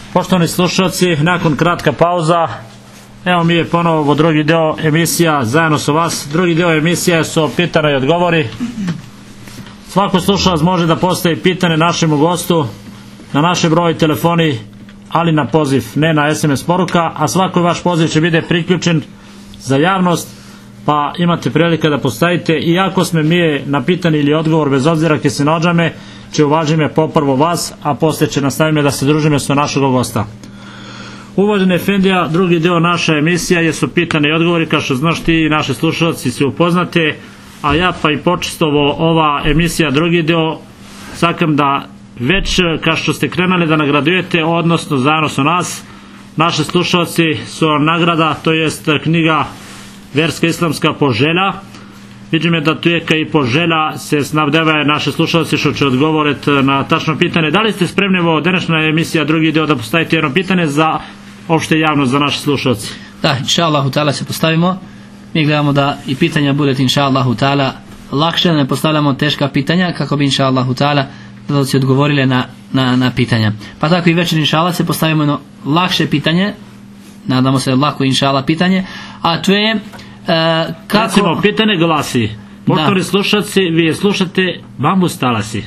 Poštovani slušalci, nakon kratka pauza, evo mi je ponovo drugi deo emisija zajedno sa vas. Drugi deo emisije su pitanja i odgovori. Svako slušalac može da postavi pitanje našemu gostu na naše broj telefoni, ali na poziv, ne na SMS poruka, a svaki vaš poziv će biti priključen za javnost, pa imate prilike da postavite, iako sme mi na pitanje ili odgovor, bez obzira kje se nađame, će uvažime poprvo vas, a poslije će nastavime da se družime sa našeg gosta. Uvaženi Efendija, drugi deo naša emisija jesu pitanje i odgovori, kao što znaš ti i naši slušalci se upoznate, a ja pa i počestovo ova emisija drugi deo, sakam da već kao što ste krenuli da nagradujete, odnosno zajedno sa nas, naši slušalci su nagrada, to jest knjiga Verska islamska poželja. Vidim je da tu je i poželja se snabdevaju naše slušalci što će odgovoriti na tačno pitanje. Da li ste spremni ovo današnja emisija drugi deo da postavite jedno pitanje za opšte javnost, za naše slušalci? Da, inša Allahu ta'ala se postavimo. Mi gledamo da i pitanja budete inša Allahu ta'ala lakše, da ne postavljamo teška pitanja kako bi inša Allahu ta'ala da se odgovorile na pitanja. Pa tako i večer inša Allah se postavimo jedno lakše pitanje, nadamo se lako inša Allah pitanje, a to je kako... Recimo, pitanje glasi, poštovani slušalci, vi je slušate Bambus Talasi.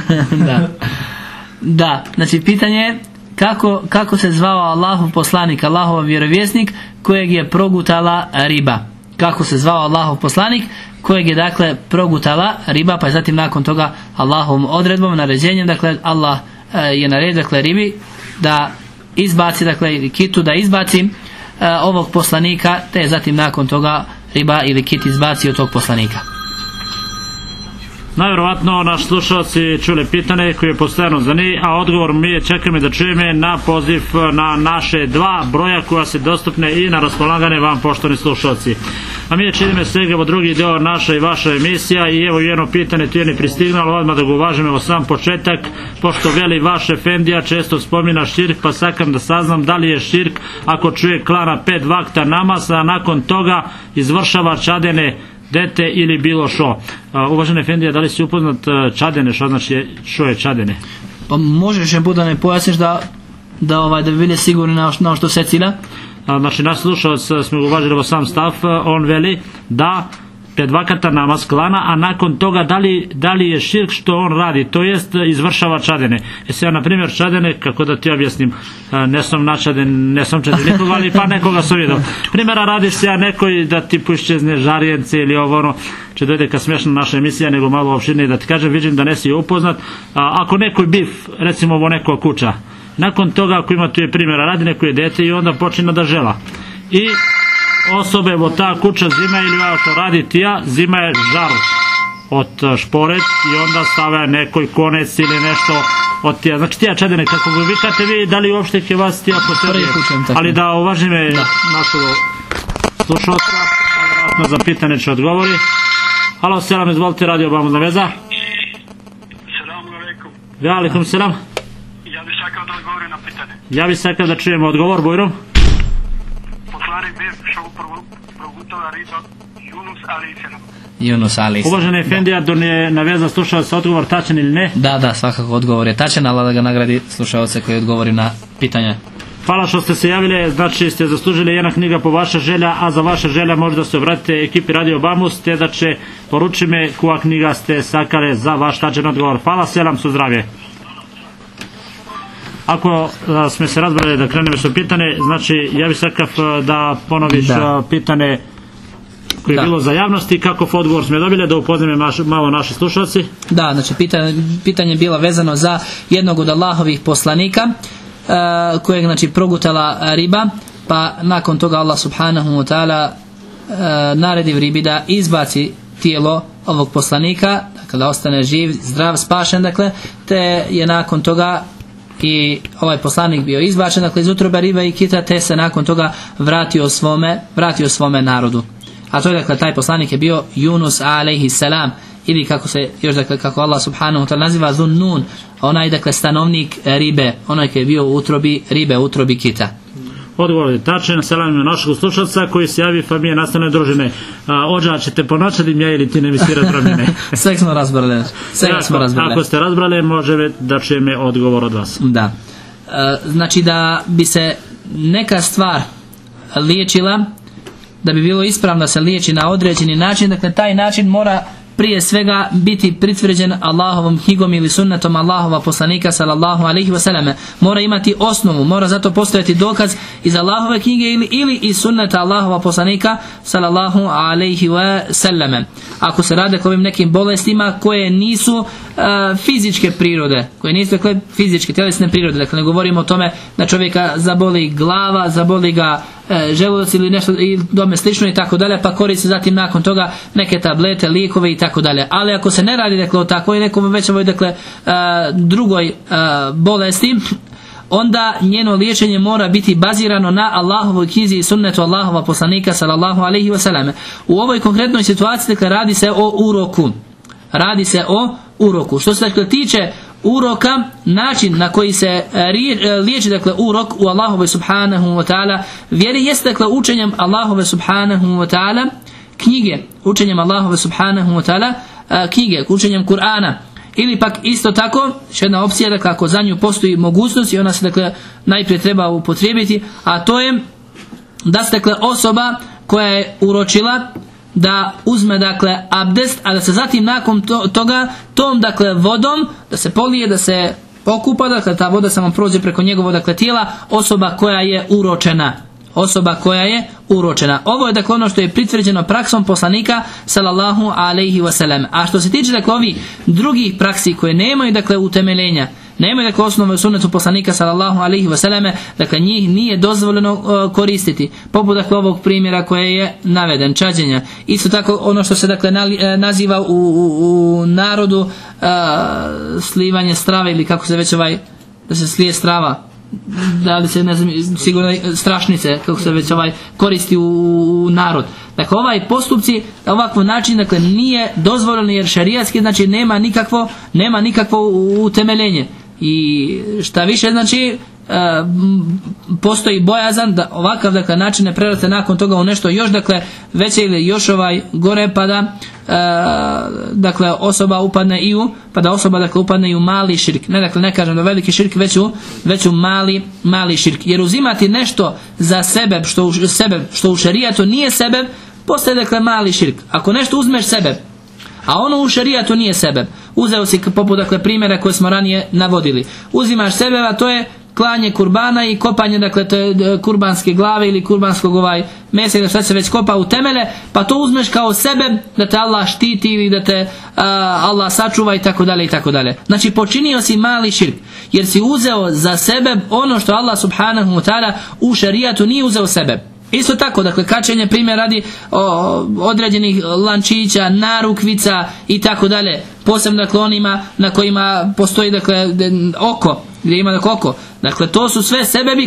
Da, znači pitanje je kako se zvao Allahov poslanik, Allahov vjerovjesnik kojeg je progutala riba. Kako se zvao Allahov poslanik kojeg je dakle progutala riba, pa je zatim nakon toga Allahovom odredbom, naređenjem, dakle Allah je naredio dakle ribi da izbaci, dakle kitu da izbaci ovog poslanika, te je zatim nakon toga riba ili kit izbacio tog poslanika. Najvjerovatno naši slušalci čuli pitanje koje je postojano za njih, a odgovor mi je čekamo da čujeme na poziv na naše dva broja koja se dostupne i na raspolagane vam, poštovani slušalci. A mi je činimo svega u drugi deo naša i vaša emisija i evo jedno pitanje tu je ne pristignalo, odmah da ga uvažimo u sam početak, pošto veli vaš Efendija često spomina širk, pa sakam da saznam da li je širk ako čuje klana 5 vakta namaz, a nakon toga izvršava čadene dete ili bilo šo. Uvaženi Efendija, da li si upoznat čadene, što je čadene? Pa možeš je da ne pojasniš da bi bili sigurni na što se cilja? Znači, naš slušalac smo uvažili sam stav, on veli da 5 vakata namaz klana, a nakon toga da li je širk što on radi, to jest izvršava čadene. Ja, na primjer, čadene, kako da ti objasnim, ne sam čaden nikoga, ali pa nekoga sam vidio. Primjera, radiš se nekoj da ti pušćezne žarjence ili ovo će dojde ka smiješna naša emisija, nego malo opširnije da ti kažem, vidim da nesi upoznat. Ako nekoj bif, recimo ovo neko kuća, nakon toga ako ima tu je primjera, radi neko je dete i onda počina da žela. I osobe od ta kuća zima ili ovo što radi tija, zima je žar od šporet i onda stave nekoj konec ili nešto od tija. Znači tija čadene, kako ga vikate vi, da li uopšte ke vas tija posljeduje? Ali da uvažime našu slušalca, za pitanje će odgovori. Halo, selam, izvolite, radio Bambusna veza. Selamu alaikum. Ja, alaikum selam. Ja bih sakao da odgovorim na pitanje. Ja bih sakao da čujemo odgovor, Bojrom. Poslanik bio što progutala riba Yunus alaihi selam. Uvaženi Efendija, da ne naveza slušalca odgovor tačan ili ne? Da, svakako odgovor je tačan, ali da ga nagradi slušalce koji odgovori na pitanje. Hvala što ste se javili, znači ste zaslužili jedna knjiga po vaša želja, a za vaša želja možda se obratite ekipi Radio Bambus, te da će poručime koja knjiga ste sakale za vaš tačan odgovor. Hvala, selam, su zdravje. Ako smo se razbrali da krenemo sa pitanje, znači ja bih sakav da ponoviš pitanje koje je bilo za javnost i kakav odgovor smo dobili, da upoznamo malo naši slušalci. Da, znači pitanje je bilo vezano za jednog od Allahovih poslanika kojeg znači progutala riba, pa nakon toga Allah subhanahu wa ta'ala naredi ribi da izbaci tijelo ovog poslanika, dakle da ostane živ, zdrav, spašen, dakle, te je nakon toga i ovaj poslanik bio izbačen, dakle iz utrobe riba i kita, te se nakon toga vratio svome narodu. A to je, dakle, taj poslanik je bio Yunus alaihi selam, ili kako se još, dakle, kako Allah subhanahu wa ta'ala naziva, Zunnun, onaj, dakle, stanovnik ribe, onaj koji je bio u utrobi ribe, u utrobi kita. Odgovor je tačan, selam je našeg slušalca koji se javi familije nastavne družine. Ođa, ćete ponačati mja ili ti ne misli razbrane? Sve smo razbrali. Ako ste razbrali, može da čujeme odgovor od vas. Da. znači da bi se neka stvar liječila, da bi bilo ispravno da se liječi na određeni način, dakle taj način mora prije svega biti pritvrđen Allahovom knjigom ili sunnetom Allahova poslanika sallallahu alejhi ve selleme. Mora imati osnovu, mora zato postojati dokaz iz Allahove knjige ili iz sunneta Allahova poslanika sallallahu alejhi ve selleme. Ako se radi o ovim nekim bolestima koje nisu fizičke prirode, koje nisu dakle fizičke, tjelesne prirode, dakle ne govorimo o tome da čovjeka zaboli glava, zaboli ga želudac ili nešto i tome slično i tako dalje, pa koristi zatim nakon toga neke tablete, lijekove i tako dalje. Ali ako se ne radi dakle o takvoj nekom već ovoj dakle drugoj bolesti, onda njeno liječenje mora biti bazirano na Allahovoj knjizi i sunnetu Allahova poslanika sallallahu alejhi ve selleme. U ovoj konkretnoj situaciji dakle radi se o uroku. Radi se o uroku. Što se dakle tiče uroka, način na koji se liječi dakle urok u Allahove subhanahu wa ta'ala vjeri jeste dakle učenjem Allahove subhanahu wa ta'ala knjige, učenjem Allahove subhanahu wa ta'ala knjige, učenjem Kur'ana. Ili pak isto tako, još jedna opcija, dakle ako za nju postoji mogućnost i ona se dakle najprije treba upotrijebiti, a to je da se dakle osoba koja je uročila da uzme dakle abdest, a da se zatim nakon toga tom dakle vodom da se polije, da se okupa, dakle ta voda samo prođe preko njegovog dakle tijela, osoba koja je uročena. Osoba koja je uročena. Ovo je dakle ono što je pritvrđeno praksom poslanika sallallahu alejhi ve sellem. A što se tiče dakle ovih drugih praksi koje nemaju dakle utemeljenja, nemaju dakle osnove u sunnetu poslanika sallallahu alejhi ve selleme, dakle njih nije dozvoljeno koristiti. Poput dakle ovog primjera koje je naveden, čađenja. Isto tako ono što se dakle naziva u narodu slivanje strave, ili kako se već da se slije strava, da li se ne znam, sigurno strašnice, kako se već koristi u narod. Dakle ovaj postupci na ovakav način dakle nije dozvoljeno, jer šerijatski znači nema nikakvo utemeljenje. I šta više znači postoji bojazan da ovakav dakle način ne preraste nakon toga u nešto još dakle veće ili još gore, pa da dakle osoba upadne i u mali širk. Ne kažem da veliki širk, već u mali širk. Jer uzimati nešto za sebe što u šerijatu nije sebe, postaje dakle mali širk. Ako nešto uzmeš sebe, a ono u šerijatu nije sebe, uzeo si poput dakle primjera koje smo ranije navodili, uzimaš sebe, a to je klanje kurbana i kopanje dakle kurbanske glave ili kurbanskog mesa ili šta se već kopa u temelje, pa to uzmeš kao sebe da te Allah štiti ili da te Allah sačuva i tako dalje i tako dalje. Znači počinio si mali širk jer si uzeo za sebe ono što Allah subhanahu wa ta'ala u šerijatu nije uzeo sebe. Isto tako, dakle, kačenje primjer radi određenih lančića, narukvica i tako dalje. Posebno dakle onima na kojima postoji dakle oko, gdje ima dakle oko. Dakle, to su sve sebebi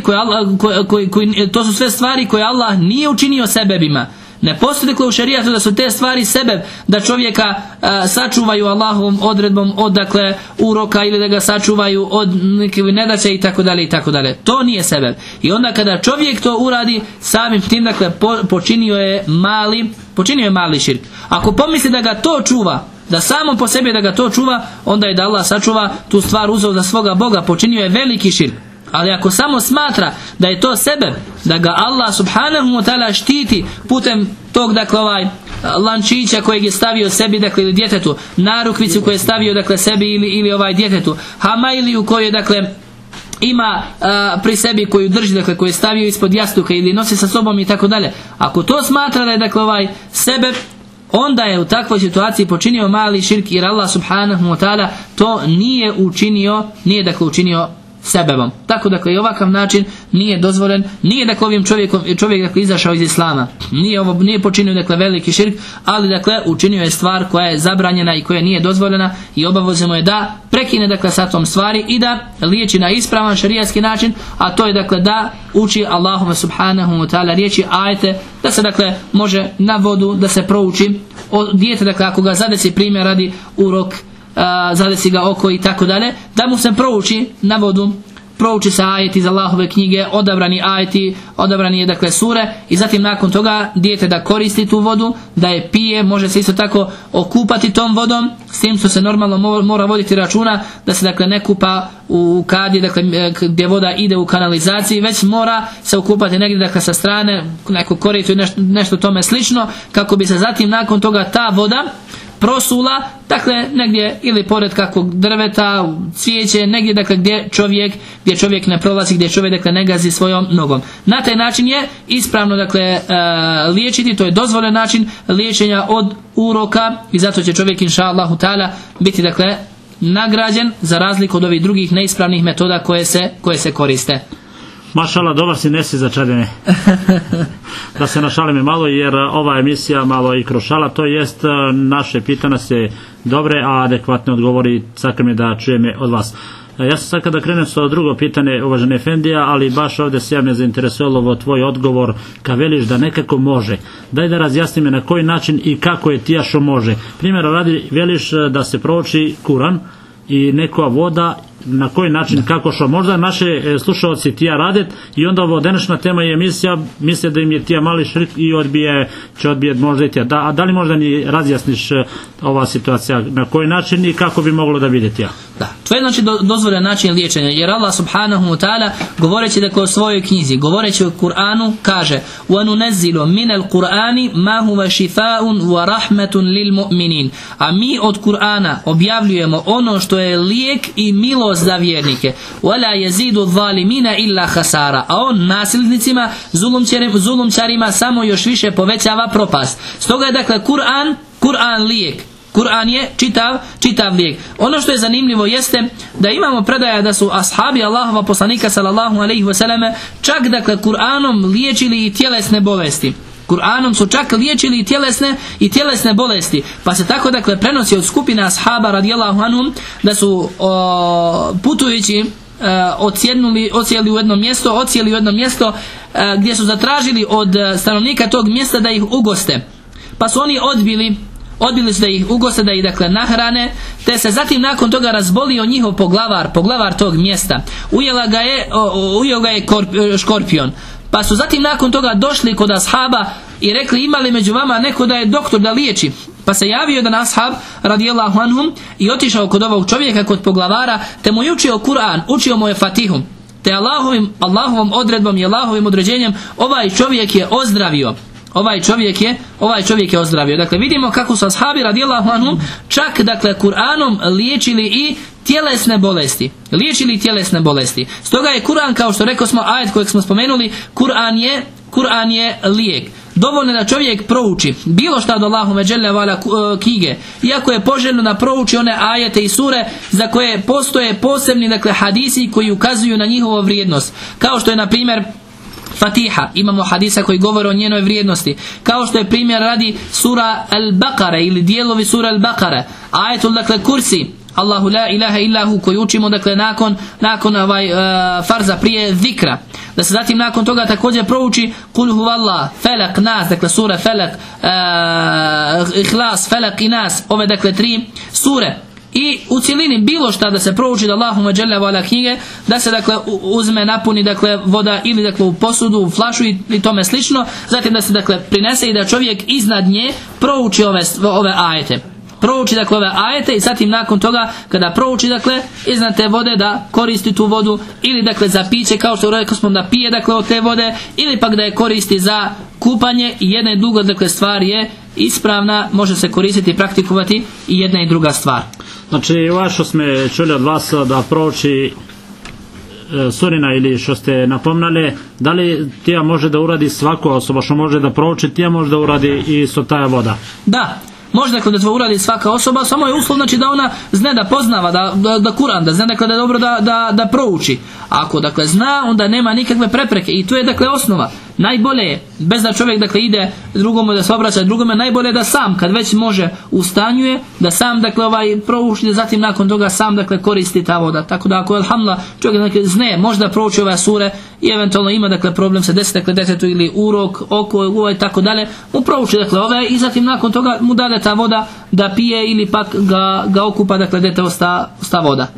to su sve stvari koje Allah nije učinio sebebima. Ne postoji dakle u šerijatu da su te stvari sebeb da čovjeka sačuvaju Allahovom odredbom od dakle uroka ili da ga sačuvaju od nekih nedaća i tako dalje i tako dalje. To nije sebeb. I onda kada čovjek to uradi, samim tim dakle počinio je mali širk. Ako pomisli da ga to čuva, da samo po sebi da ga to čuva, onda je da Allah sačuva tu stvar uzeo za svoga Boga, počinio je veliki širk. Ali ako samo smatra da je to sebe, da ga Allah subhanahu wa ta'ala štiti putem tog dakle lančića kojeg je stavio sebi dakle ili djetetu, narukvicu koju je stavio dakle sebi ili djetetu, hamailiju koju dakle ima pri sebi, koju drži dakle koju je stavio ispod jastuka ili nosi sa sobom i tako dalje. Ako to smatra da je dakle sebe, onda je u takvoj situaciji počinio mali širk, jer Allah subhanahu wa ta'ala to nije učinio sebebom. Tako dakle i ovakav način nije dozvoljen, nije dakle ovim čovjek dakle izašao iz Islama, nije počinio dakle veliki širk, ali dakle učinio je stvar koja je zabranjena i koja nije dozvoljena i obavezno je da prekine dakle sa tom stvari i da liječi na ispravan šerijatski način, a to je dakle da uči Allahuma subhanahu wa ta'ala riječi, ajete, da se dakle može na vodu da se prouči dijete, dakle ako ga zadesi primjer radi urok, zadesi ga oko i tako dalje, da mu se prouči na vodu prouči se ajeti iz Allahove knjige, odabrani ajeti, odabrani je dakle sure, i zatim nakon toga dijete da koristi tu vodu, da je pije, može se isto tako okupati tom vodom, s tim što se normalno mora voditi računa da se dakle ne kupa u kadi, dakle gdje voda ide u kanalizaciji, već mora se okupati negdje dakle sa strane, neko korito i nešto tome slično, kako bi se zatim nakon toga ta voda prosula, dakle negdje ili pored kakvog drveta, cvijeće, negdje dakle gdje čovjek ne prolazi, gdje čovjek dakle ne gazi svojom nogom. Na taj način je ispravno dakle liječiti, to je dozvoljen način liječenja od uroka, i zato će čovjek inša Allahu ta'ala biti dakle nagrađen za razliku od ovih drugih neispravnih metoda koje se koriste. Mašala, dobar si, nesi začarene. Da se našalim i malo, jer ova emisija malo i kroz šala, to jest naše pitanja se dobre, a adekvatne odgovori sakam je da čujeme od vas. Ja sam sad kada krenem sa drugo pitanje, uvažene Efendija, ali baš ovdje se me zainteresovalo tvoj odgovor, kad veliš da nekako može. Daj da razjasni me na koji način i kako je tija što može. Primjer radi, veliš da se prouči Kuran i neka voda, na koji način, kako što možda naše slušalci tija radet, i onda ovo današnja tema i emisija misle da im je tija mali šrik i će odbijet možda i tija. A da li možda ni razjasniš ova situacija, na koji način i kako bi moglo da vidjeti ja? Da, to je znači dozvoljen način liječenja, jer Allah subhanahu wa ta'ala govoreći dakle o svojoj knjizi, govoreći o Kur'anu kaže: وَنُنَزِّلُ مِنَ الْقُرْآنِ مَا هُوَ شِفَاءٌ وَرَحْمَةٌ لِلْمُؤْمِنِينَ. A mi od Kur'ana objavljujemo ono što je lijek i milost za vjernike. وَلَا يَزِيدُ الظَّالِمِينَ إِلَّا خَسَارًا. A on nasilnicima, zulumčarima samo još više povećava propast. Stoga je dakle Kur'an lijek. Kur'an je čitav lijek. Ono što je zanimljivo jeste da imamo predaja da su ashabi Allahova poslanika sallallahu alejhi ve selleme čak dakle Kur'anom liječili i tjelesne bolesti. Kur'anom su čak liječili i tjelesne bolesti. Pa se tako dakle prenosi od skupine ashaba radijallahu anhum da su putujući odsjeli u jedno mjesto gdje su zatražili od stanovnika tog mjesta da ih ugoste. Pa su oni odbili su da ih ugoste, da ih dakle nahrane, te se zatim nakon toga razbolio njihov poglavar tog mjesta. Ujeo ga je škorpion. Pa su zatim nakon toga došli kod ashaba i rekli: ima li među vama neko da je doktor da liječi? Pa se javio jedan ashab radijallahu anhum i otišao kod ovog čovjeka, kod poglavara, te mu je učio Kur'an, učio mu je Fatihu, te Allahovom odredbom i Allahovim određenjem ovaj čovjek je ozdravio. Ovaj čovjek je ozdravio. Dakle, vidimo kako su ashabi radijallahu anhum čak dakle Kur'anom liječili i tjelesne bolesti. Stoga je Kur'an, kao što rekao smo, ajet kojeg smo spomenuli, Kur'an je lijek. Dovoljno da čovjek prouči bilo šta od Allahove dželle vala knjige, iako je poželjno da prouči one ajete i sure za koje postoje posebni dakle hadisi koji ukazuju na njihovu vrijednost, kao što je na primjer Fatiha, imamo hadisa koji govore o njenoj vrijednosti, kao što je primjer radi sura Al-Baqara ili dijelovi sura Al-Baqara, ajetul dakle kursi, Allahu la ilaha illahu, koji učimo dakle nakon farza prije zikra, da se zatim nakon toga također prouči Kul huvallah, Felak, Nas, dakle sura Felak, Ihlas, Felak i Nas, ove dakle 3 sure. I u cjelini bilo šta da se prouči da Allahumma dželle vala knjige, da se dakle uzme, napuni dakle voda ili dakle u posudu, u flašu i tome slično, zatim da se dakle prinese i da čovjek iznad nje prouči ove ajete. Prouči dakle ove ajete i zatim nakon toga kada prouči dakle iznad te vode da koristi tu vodu ili dakle za piće, kao što rekao smo, da pije dakle od te vode, ili pak da je koristi za kupanje. I jedna i druga dakle stvar je ispravna, može se koristiti i praktikovati i jedna i druga stvar. Znači, ovo što smo čuli od vas da prouči surina ili što ste napomnali, da li tija može da uradi svaka osoba što može da prouči, tija može da uradi i sotaja voda? Da, može dakle da to uradi svaka osoba, samo je uslov znači da ona zna, da poznava, da Kur'an, da zna dakle da je dobro da prouči. Ako dakle zna, onda nema nikakve prepreke i to je dakle osnova. Najbolje je, bez da čovjek dakle ide drugome, da se obraća drugome, najbolje je da sam, kad već može, u stanju je da sam dakle prouči, da zatim nakon toga sam dakle koristi ta voda. Tako da ako alhamdulillah čovjek dakle zna, možda prouči ove sure i eventualno ima dakle problem sa dakle djetetu ili urok, oko i tako dalje, mu prouči dakle ove i zatim nakon toga mu dade ta voda da pije ili pak ga okupa dakle dete osta voda.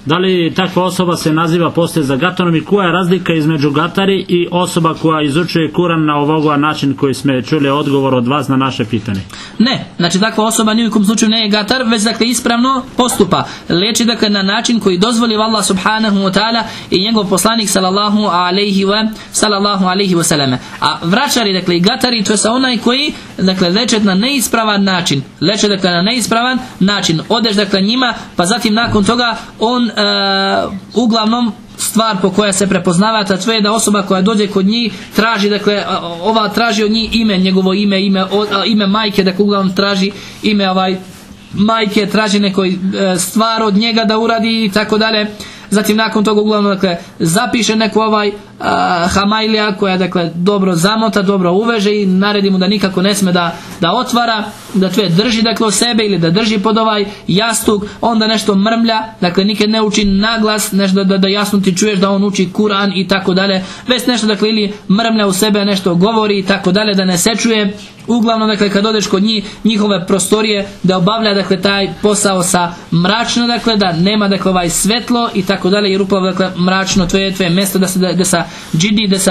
Da li takva osoba se naziva poslije za gatarom i koja je razlika između gatari i osoba koja izučuje Kuran na ovoga način koji smo čuli odgovor od vas na naše pitanje? Ne, znači takva osoba ni u kom slučaju ne je gatar, već dakle ispravno postupa. Leči dakle na način koji dozvoli Allah subhanahu wa ta'ala i njegov poslanik sallallahu alaihi wa sallam. A vraćari dakle i gatari, to je sa onaj koji dakle leče na neispravan način. Leče dakle na neispravan način. Odeš dakle njima, pa zatim nakon toga on uglavnom stvar po koja se prepoznava, to je da osoba koja dođe kod njih traži, dakle, ova traži od njih ime, njegovo ime majke, dakle uglavnom traži ime majke, traži neko stvar od njega da uradi i tako dalje. Zatim nakon toga uglavnom dakle zapiše neku hamajlija koja dakle dobro zamota, dobro uveže i naredi mu da nikako ne sme da otvara, da to je drži dakle o sebe ili da drži pod jastuk, onda nešto mrmlja, dakle nikad ne uči naglas, nešto da jasno ti čuješ da on uči Kur'an i tako dalje, već nešto dakle ili mrmlja u sebe, nešto govori i tako dalje, da ne se čuje. Uglavnom dakle kad odeš kod njihove prostorije da obavlja dakle taj posao sa mračno, dakle da nema dakle svetlo i tako dalje, jer upravo dakle mračno to je mjesto da se džini, da se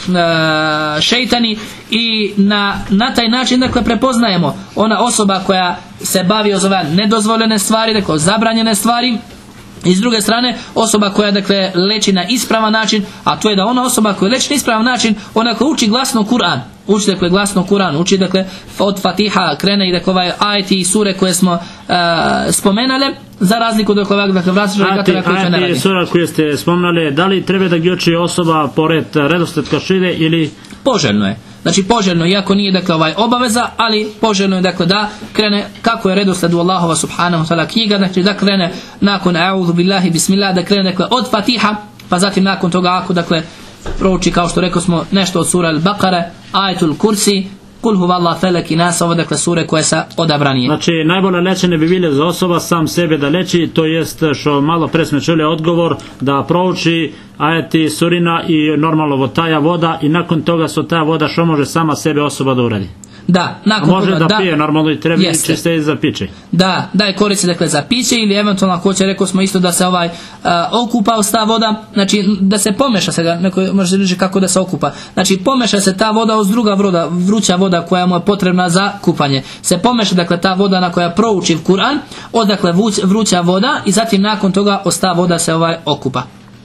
šejtani, i na taj način dakle prepoznajemo ona osoba koja se bavi ove nedozvoljene stvari, dakle zabranjene stvari, i s druge strane osoba koja dakle leči na ispravan način, a to je da ona osoba koja leči na ispravan način, ona koja uči glasno Kur'an, uči dakle glasno Kur'an, uči dakle od Fatiha krene i dakle ajeti i sure koje smo spomenuli, za razliku od ovog dakle vraćara koji to ne radi. Ajeti i sura koje ste spomenuli, da li treba da gi uči osoba pored redosled kašide ili? Poželjno je. Znači poželjno, iako nije dakle obaveza, ali poželjno je dakle da krene kako je redosled u Allahova subhanahu ta'ala knjiga, znači da krene nakon a'udhu billahi bismillah, da krene dakle od Fatiha, pa zatim nakon toga ako dakle prouči, kao što rekao smo, nešto od sura Al-Baqara, ajetul Kursi, Kul huvallahu felek i nas, ovo dakle sure koje sa odabranije. Znači najbolje lečenje bi bilo za osoba sam sebe da leči, to jest što malo pre smo čuli odgovor, da prouči ajeti surina i normalno votaja voda, i nakon toga su ta voda što može sama sebe osoba da uradi. Da, nakon može toga, da pije normalno i treba čiste za piće. Da je koristi dakle za piće, ili eventualno ako će, rekao smo isto da se okupa uz ta voda, znači da se pomeša se, neko može reći kako da se okupa. Znači pomeša se ta voda uz druga vruća voda koja mu je potrebna za kupanje. Se pomeša dakle ta voda na koja prouči Kur'an, odakle vruća voda, i zatim nakon toga ta voda se okupa.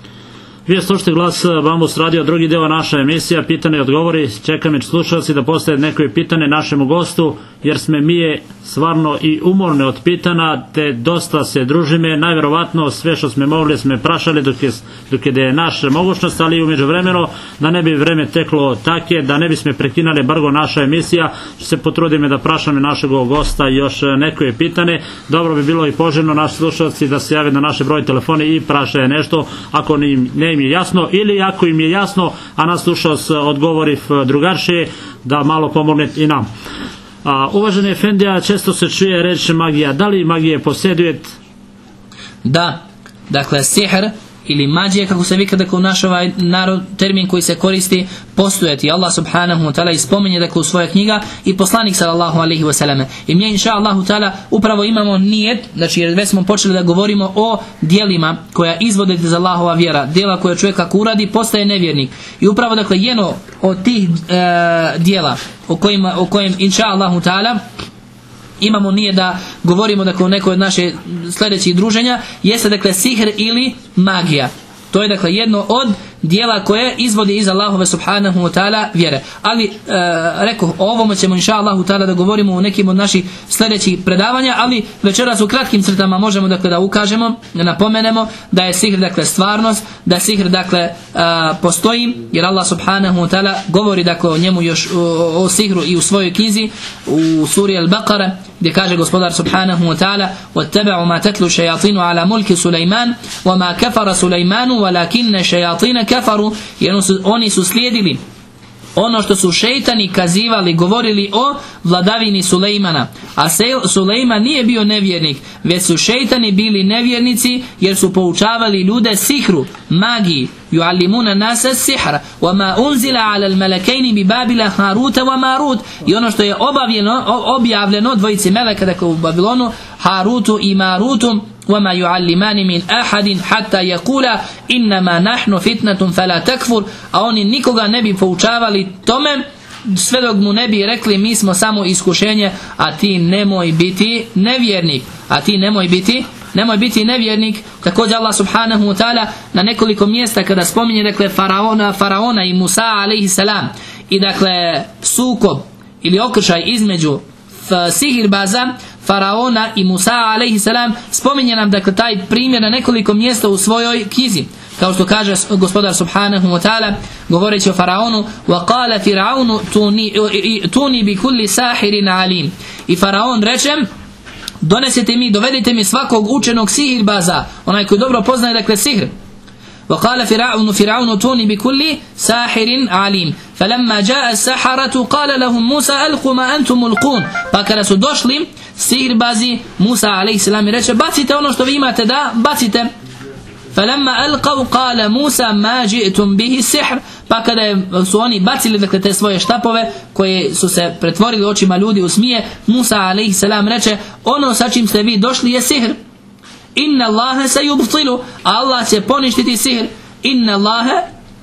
Vi slušate Glas Bambus radio, drugi deo naša emisija, pitanje i odgovori. Čekam slušalci da postaje neko pitanje našemu gostu, jer sme mi je stvarno i umorne od pitana, te dosta se družime. Najverovatno sve što sme mogli sme prašali dok je naša mogućnost, ali umeđu vremenu da ne bi vreme teklo take, da ne bi sme prekinali bargo naša emisija, što se potrudime da prašame našeg gosta još neko je pitanje. Dobro bi bilo i poželjno naši slušalci da se jave na naše broj telefoni i prašaje nešto ako ne im je jasno, ili ako im je jasno, a nas slušalac odgovori drugačije, da malo pomogne i nam. Uvaženi Efendija, često se čuje reč magija. Da li magije posjeduje? Da, dakle sihr ili mađija, kako se vika dakle u naš narod, termin koji se koristi, postojati. Allah subhanahu wa ta'ala ispominje dakle u svoje knjiga i poslanik sallallahu alaihi wa sallam. I mi inša Allahu ta'ala upravo imamo nijet, znači jer već smo počeli da govorimo o dijelima koja izvodite za Allahova vjera, dijela koja čovjek kako uradi postaje nevjernik. I upravo dakle jedno od tih dijela o kojem inša Allahu ta'ala imamo nije da govorimo dakle o nekoj od naše sljedećih druženja, jeste dakle sihr ili magija. To je dakle jedno od dijela koje izvodi iz Allahove subhanahu wa ta'ala vjere. Ali rekoh, o ovome ćemo inša Allahu ta'ala da govorimo u nekim od naših sljedećih predavanja, ali večeras u kratkim crtama možemo dakle da ukažemo, da napomenemo da je sihr dakle stvarnost, da sihr dakle postoji, jer Allah subhanahu wa ta'ala govori dakle o njemu još o sihru i u svojoj knjizi u suri Al-Baqara, gdje kaže gospodar subhanahu wa ta'ala: وَاتَّبَعُوا مَا تَتْلُوا الشَّيَاطِينُ عَلَى مُلْكِ سُلَيْمَانَ وَمَا كَفَرَ سُلَيْمَانُ وَلَكِنَّ الشَّيَاطِينَ كَفَرُوا. Jer oni su slijedili ono što su šejtani kazivali, govorili o vladavini Sulejmana. A Sulejman nije bio nevjernik, već su šejtani bili nevjernici, jer su poučavali ljude sihru, magiji. Yu'allimuna nasa sihra wa ma unzila 'ala al-malakaini bi Babila Haruta wa Marut. I ono što je objavljeno dvojici meleka dakle u Babilonu, Harutu i Marutu, وَمَا يُعَلِّمَانِ مِنْ أَحَدٍ حَتَّى يَقُولَ إِنَّمَا نَحْنُ فِتْنَةٌ فَلَا تَكْفُرْ. A oni nikoga ne bi poučavali tome sve dok mu ne bi rekli mi smo samo iskušenje, a ti nemoj biti nevjernik. Nemoj biti nevjernik. Također Allah subhanahu wa ta'ala na nekoliko mjesta kada spominje dakle faraona i Musa alejhi salam i dakle sukob ili okršaj između sihirbaza faraona i Musa alejhi salam, spominje nam dakle taj primjer na nekoliko mjesta u svojoj knjizi. Kao što kaže gospodar subhanahu wa ta'ala govoreći o faraonu: وَقَالَ فِرْعَوْنُ تُونِي بِكُلِّ سَاحِرٍ عَلِيمٍ. I faraon reče: dovedite mi svakog učenog sihirbaza, onaj koji dobro poznaje dakle sihr. وقال فرعون توني بكل ساحر عليم فلما جاء السحرة قال لهم موسى ألقوا ما أنتم ملقون. Pa kada su došli sihirbazi, Musa alejhi selam reče: bacite ono što vi imate da bacite. فلما ألقوا قال موسى ما جئتم به السحر. Pa kada su oni bacili dakle te svoje štapove koje su se pretvorili očima ljudi u smije, Musa alejhi selam reče: ono sa čim ste vi došli je sihr. Inna Allaha sayubtilu. Allah će poništiti sihr. Inna Allaha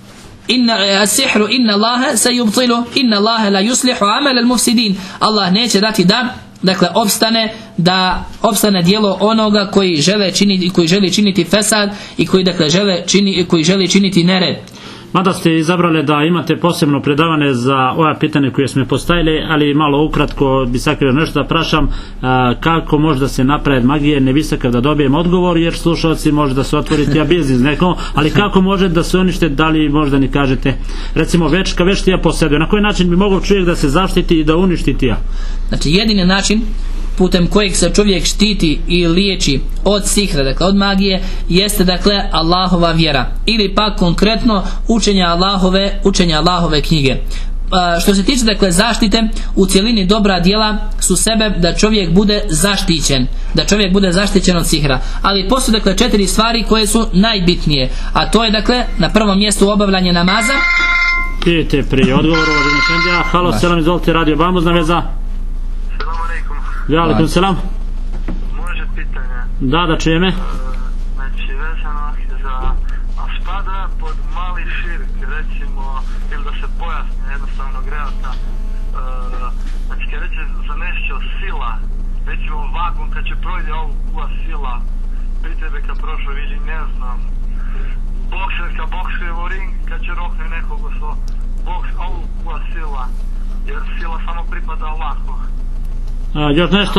sayubtilu. Inna Allaha la yuslihu amal al-mufsidin. Allah neće dati da dakle opstane djelo onoga koji želi činiti fesad i koji želi činiti nered. Mada ste izabrali da imate posebno predavanje za ova pitanja koje smo postavili, ali malo ukratko bi sakrio nešto da prašam kako može da se napravi magije, ne visaka da dobijem odgovor, jer slušalci može da se otvoriti a biznis nekom, ali kako može da se unište, da li možda ni kažete, recimo već tija posjeduje, na koji način bi mogao čovjek da se zaštiti i da uništi tija? Znači jedini način putem kojeg se čovjek štiti i liječi od sihra, dakle od magije, jeste dakle Allahova vjera ili pak konkretno učenja Allahove knjige. Što se tiče dakle zaštite, u cjelini dobra djela su sebe da čovjek bude zaštićen od sihra, ali postoje dakle 4 stvari koje su najbitnije, a to je dakle na prvom mjestu obavljanje namaza. Idete pri odgovoru uvaženi Efendija. Halo, selam, izvolite, radio Bambuzna veza. Alaikum selam. Može pitanje? Da čujeme. Znači vezano za spada pod mali širk, recimo, ili da se pojasni jednostavno grejata, znači kad reče za nešto sila, recimo vagon kad će projde ova sila, pri tebe kad prošlo vidi ne znam, bokser kad boksuje u ring, kad će rohne nekog ova sila, jer sila samo pripada Allahu. Još nešto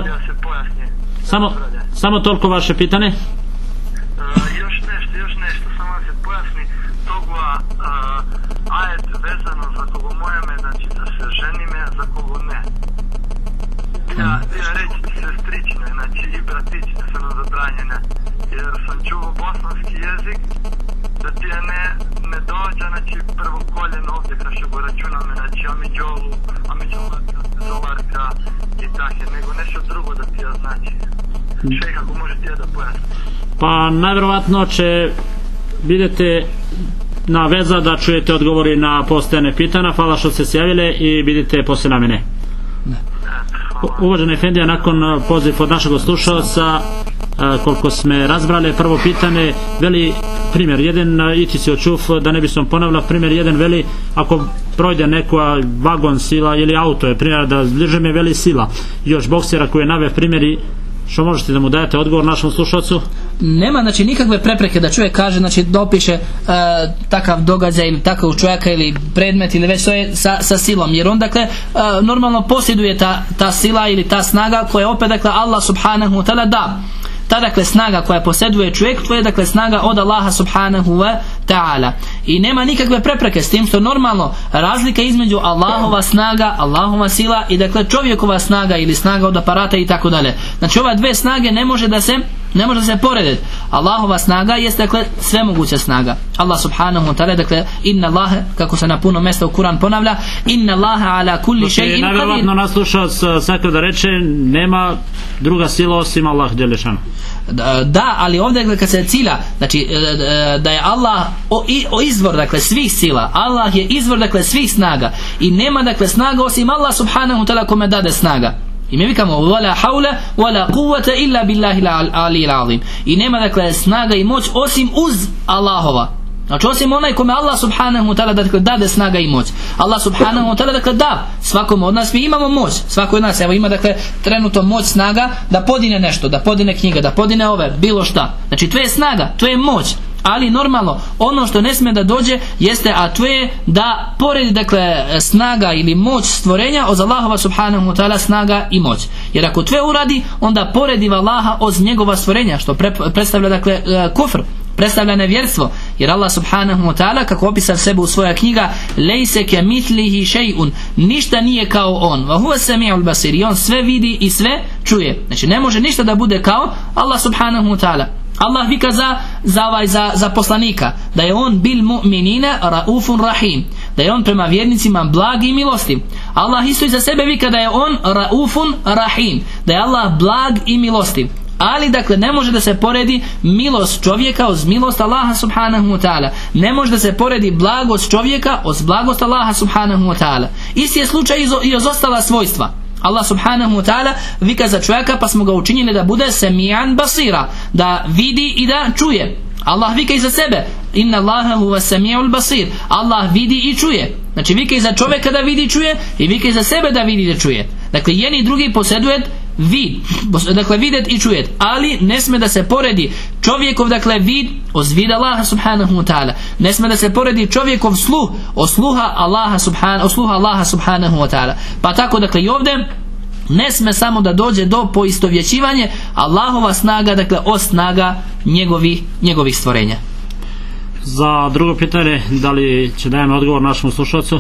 samo toliko vaše pitanje. Još nešto samo se pojasni toga ajet vezano za kogo mojeme, znači da se ženime, za kogo ne. Ja reći sestrične, znači i bratične su nam zabranjene, jer sam čuo bosanski jezik da ti je ne dođe, znači prvo koljeno ovdje kad še go računame, znači amiđolu zolarka i tako, nego nešto drugo da ti ja znači. Še kako može ti ja da pojasni? Pa najvjerovatno će vidite na veza da čujete odgovori na postojane pitanja. Hvala što ste se javile i vidite poslije na mene. Uvaženi Efendija, nakon poziv od našeg slušalca, koliko sme razbrali, prvo pitanje veli primjer jedan, iti si očuf da ne bi sam ponavljao, primjer jedan veli ako projde neka vagon sila ili auto je primjer da bliže me veli sila, još boksera koji je nave primjeri. Što možete da mu dajete odgovor našom slušalcu? Nema znači nikakve prepreke da čovjek kaže, znači da opiše takav događaj ili takav čovjeka ili predmet ili već to je sa silom, jer on dakle normalno posjeduje ta sila ili ta snaga koja opet dakle Allah subhanahu wa ta'ala da. Ta dakle snaga koja posjeduje čovjek, to je dakle snaga od Allaha subhanahu wa ta'ala i nema nikakve prepreke s tim što normalno razlika između Allahova snaga, Allahova sila i dakle čovjekova snaga ili snaga od aparata i tako dalje. Znači ova dve snage ne može da se porediti. Allahova snaga jest dakle svemoguća snaga. Allah subhanahu wa ta'ala dakle inna Allaha, kako se na puno mjesta u Kur'an ponavlja, inna Allaha ala kulli shay'in qadir. Najvjerovatno naslušao sakra da reče nema druga sila osim Allah dželešanu. Da, ali ovdje kad se cilja, znači da je Allah izvor dakle svih sila, Allah je izvor dakle svih snaga i nema dakle snaga osim Allah subhanahu wa ta'ala kome dade snaga. I mi vikamo wala haula wala quwwata illa billahi al-aliyyil azim. I nema dakle snaga i moć osim uz Allahova. Znači osim onaj kome Allah subhanahu wa ta'ala dakle dade snaga i moć. Allah subhanahu wa ta'ala dakle da svakom od nas, mi imamo moć, svako od nas evo ima dakle trenutno moć, snaga da podine nešto, da podine knjiga, da podine bilo šta. Znači to je snaga, to je moć. Ali normalno ono što ne smije da dođe jeste, a to je da poredi dakle snaga ili moć stvorenja od Allahova subhanahu wa ta'ala snaga i moć. Jer ako to uradi, onda poredi Allaha od njegova stvorenja, što predstavlja dakle kufr, predstavlja nevjerstvo. Jer Allah subhanahu wa ta'ala, kako opisao sebe u svoja knjiga, lejse ke mitlihi shay'un, ništa nije kao on, wa huwa sami'ul basir, i on sve vidi i sve čuje. Znači ne može ništa da bude kao Allah subhanahu wa ta'ala. Allah vika za poslanika da je on bil mu'minina raufun rahim, da je on prema vjernicima blag i milostiv. Allah isto i za sebe vika da je on raufun rahim, da je Allah blag i milostiv. Ali dakle ne može da se poredi milost čovjeka uz milost Allaha subhanahu wa ta'ala. Ne može da se poredi blagost čovjeka uz blagost Allaha subhanahu wa ta'ala. Isti je slučaj i uz ostala svojstva. Allah subhanahu wa ta'ala vika za čovjeka, pa smo ga učinili da bude semi'an basira, da vidi i da čuje. Allah vika i za sebe, inna Allaha huwa sami'ul basir, Allah vidi i čuje. Znači vika i za čovjeka da vidi i čuje, i vika i za sebe da vidi i da čuje. Dakle jedni i drugi posjeduje vid, dakle videt i čujet, ali ne sme da se poredi čovjekov dakle vid od vida Allaha subhanahu wa ta'ala. Ne sme da se poredi čovjekov sluh od sluha Allaha subhanahu wa ta'ala. Pa tako dakle i ovdje ne sme samo da dođe do poistovjećivanja Allahova snaga dakle od snaga njegovih stvorenja. Za drugo pitanje, da li će dajemo odgovor našemu slušalcu?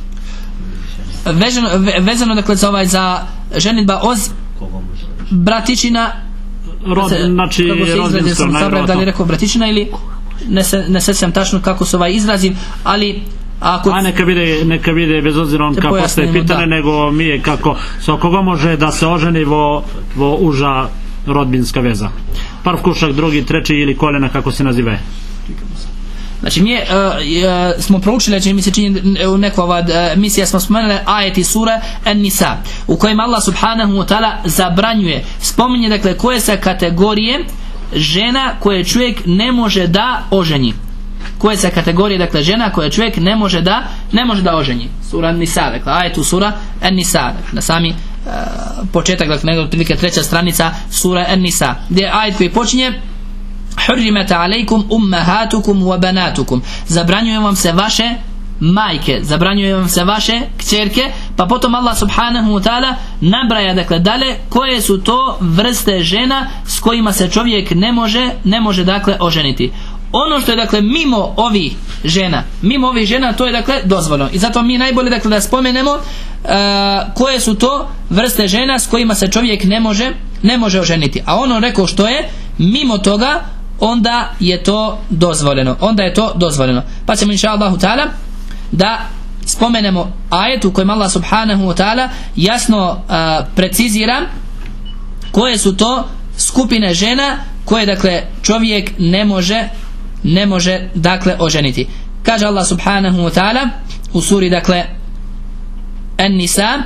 Vezano dakle za ženidba od bratičina, znači rodbinsko, da li rekao bratičina ili ne sjećam tačno kako se izrazim, ali neka vide bez obzira kako postoje pitanje, nego mi je kako koga može da se oženi vo uža rodbinska veza, prv kušak, drugi, treći ili koljena, kako se naziva. Znači mi smo proučili, znači mi se čini u nekoj misija smo spomenuli ajeti sura An-Nisa u kojem Allah subhanahu wa ta'ala zabranjuje, spominje dakle koje se kategorije žena koje čovjek ne može da oženi, koje se kategorije dakle žena koje čovjek ne može da oženi. Sura An-Nisa, dakle ajetu sura An-Nisa, dakle, na sami početak, dakle otprilike 3. stranica sura An-Nisa, gdje je ajet koji počinje Hurrimat alejkum ummahatukum wa banatukum, zabranjuju vam se vaše majke, zabranjuju vam se vaše kćerke, pa potom Allah subhanahu wa ta'ala nabraja dakle dalje koje su to vrste žena s kojima se čovjek ne može dakle oženiti. Ono što je dakle mimo ovih žena to je dakle dozvoljeno, i zato mi najbolje dakle da spomenemo koje su to vrste žena s kojima se čovjek ne može oženiti, a ono rekao što je mimo toga, onda je to dozvoljeno. Pa ćemo inša Allahu ta'ala da spomenemo ajet u kojem Allah subhanahu wa ta'ala jasno precizira koje su to skupine žena koje dakle čovjek ne može dakle oženiti. Kaže Allah subhanahu wa ta'ala u suri dakle An-Nisa: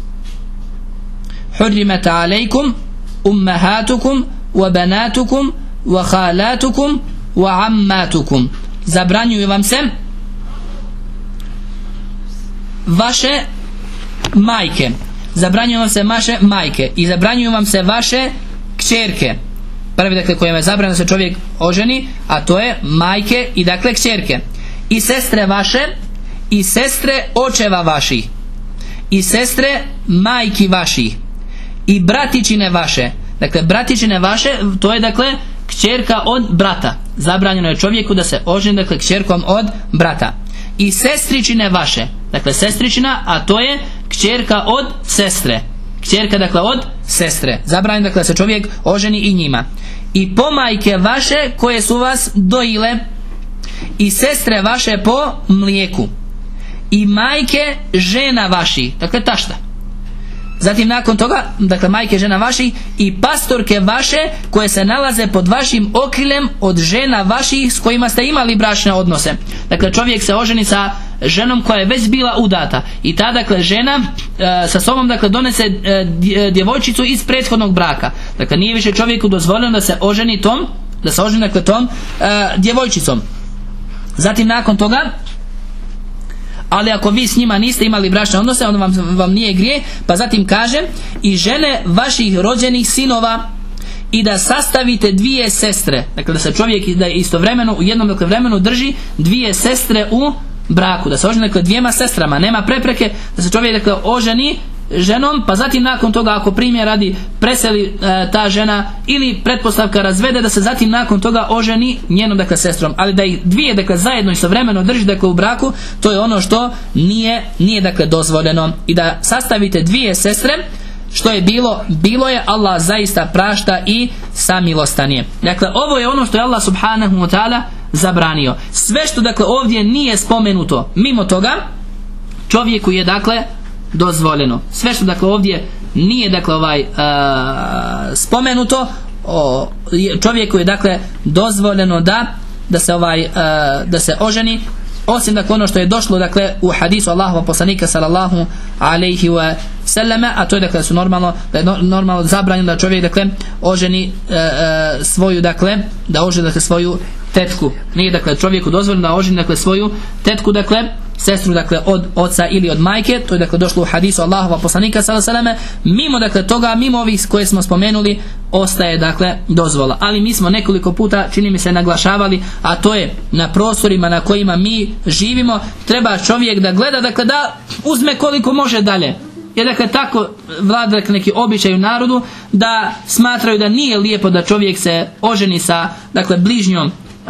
Hurrimat alejkum ummahatukum wa banatukum wa khalatukum wa ammatukum, zabranjuju vam se vaše majke, zabranjuju vam se vaše majke i zabranjuju vam se vaše kćerke. Prvi dakle kojima je zabranjeno da se čovjek oženi, a to je majke i dakle kćerke, i sestre vaše i sestre očeva vaših i sestre majki vaših i bratičine vaše. Dakle bratičine vaše, to je dakle kćerka od brata, zabranjeno je čovjeku da se oženi dakle kćerkom od brata. I sestričine vaše, dakle sestričina, a to je kćerka od sestre, kćerka dakle od sestre, zabranjeno dakle da se čovjek oženi i njima. I pomajke vaše koje su vas dojile i sestre vaše po mlijeku i majke žena vaših, dakle tašta. Zatim nakon toga, dakle majke žena vaših i pastorke vaše koje se nalaze pod vašim okriljem od žena vaših s kojima ste imali bračne odnose. Dakle čovjek se oženi sa ženom koja je već bila udata i ta dakle žena sa sobom dakle donese djevojčicu iz prethodnog braka. Dakle nije više čovjeku dozvoljeno da se oženi tom dakle tom djevojčicom. Zatim nakon toga, ali ako vi s njima niste imali bračne odnose, onda vam nije grije, pa zatim kaže i žene vaših rođenih sinova i da sastavite dvije sestre. Dakle da se čovjek da istovremeno u jednom dakle vremenu drži dvije sestre u braku, da se oženi dakle dvijema sestrama, nema prepreke da se čovjek dakle oženi ženom, pa zatim nakon toga ako primjer radi preseli ta žena ili pretpostavka razvede, da se zatim nakon toga oženi njenom dakle sestrom, ali da ih dvije dakle zajedno istovremeno drži dakle u braku, to je ono što nije dakle dozvoljeno. I da sastavite dvije sestre, što je bilo je, Allah zaista prašta i samilostan je. Dakle ovo je ono što je Allah subhanahu wa ta'ala zabranio. Sve što dakle ovdje nije spomenuto mimo toga, čovjeku je dakle dozvoljeno. Sve što dakle ovdje nije dakle spomenuto, čovjeku je dakle dozvoljeno da se oženi, osim dakle ono što je došlo dakle u hadisu Allahova poslanika sallallahu alejhi ve selleme, a to je dakle da je normalno zabranjeno da čovjek dakle oženi svoju dakle svoju tetku. Nije dakle čovjeku dozvoljeno da oženi dakle svoju tetku, dakle sestru dakle od oca ili od majke. To je dakle došlo u hadisu Allahova poslanika sallallahu alejhi ve selleme. Mimo dakle toga, mimo ovih koje smo spomenuli, ostaje dakle dozvola. Ali mi smo nekoliko puta, čini mi se, naglašavali, a to je na prostorima na kojima mi živimo treba čovjek da gleda dakle da uzme koliko može dalje. Jer dakle tako vlada neki običaj u narodu da smatraju da nije lijepo da čovjek se oženi sa dakle bližnjom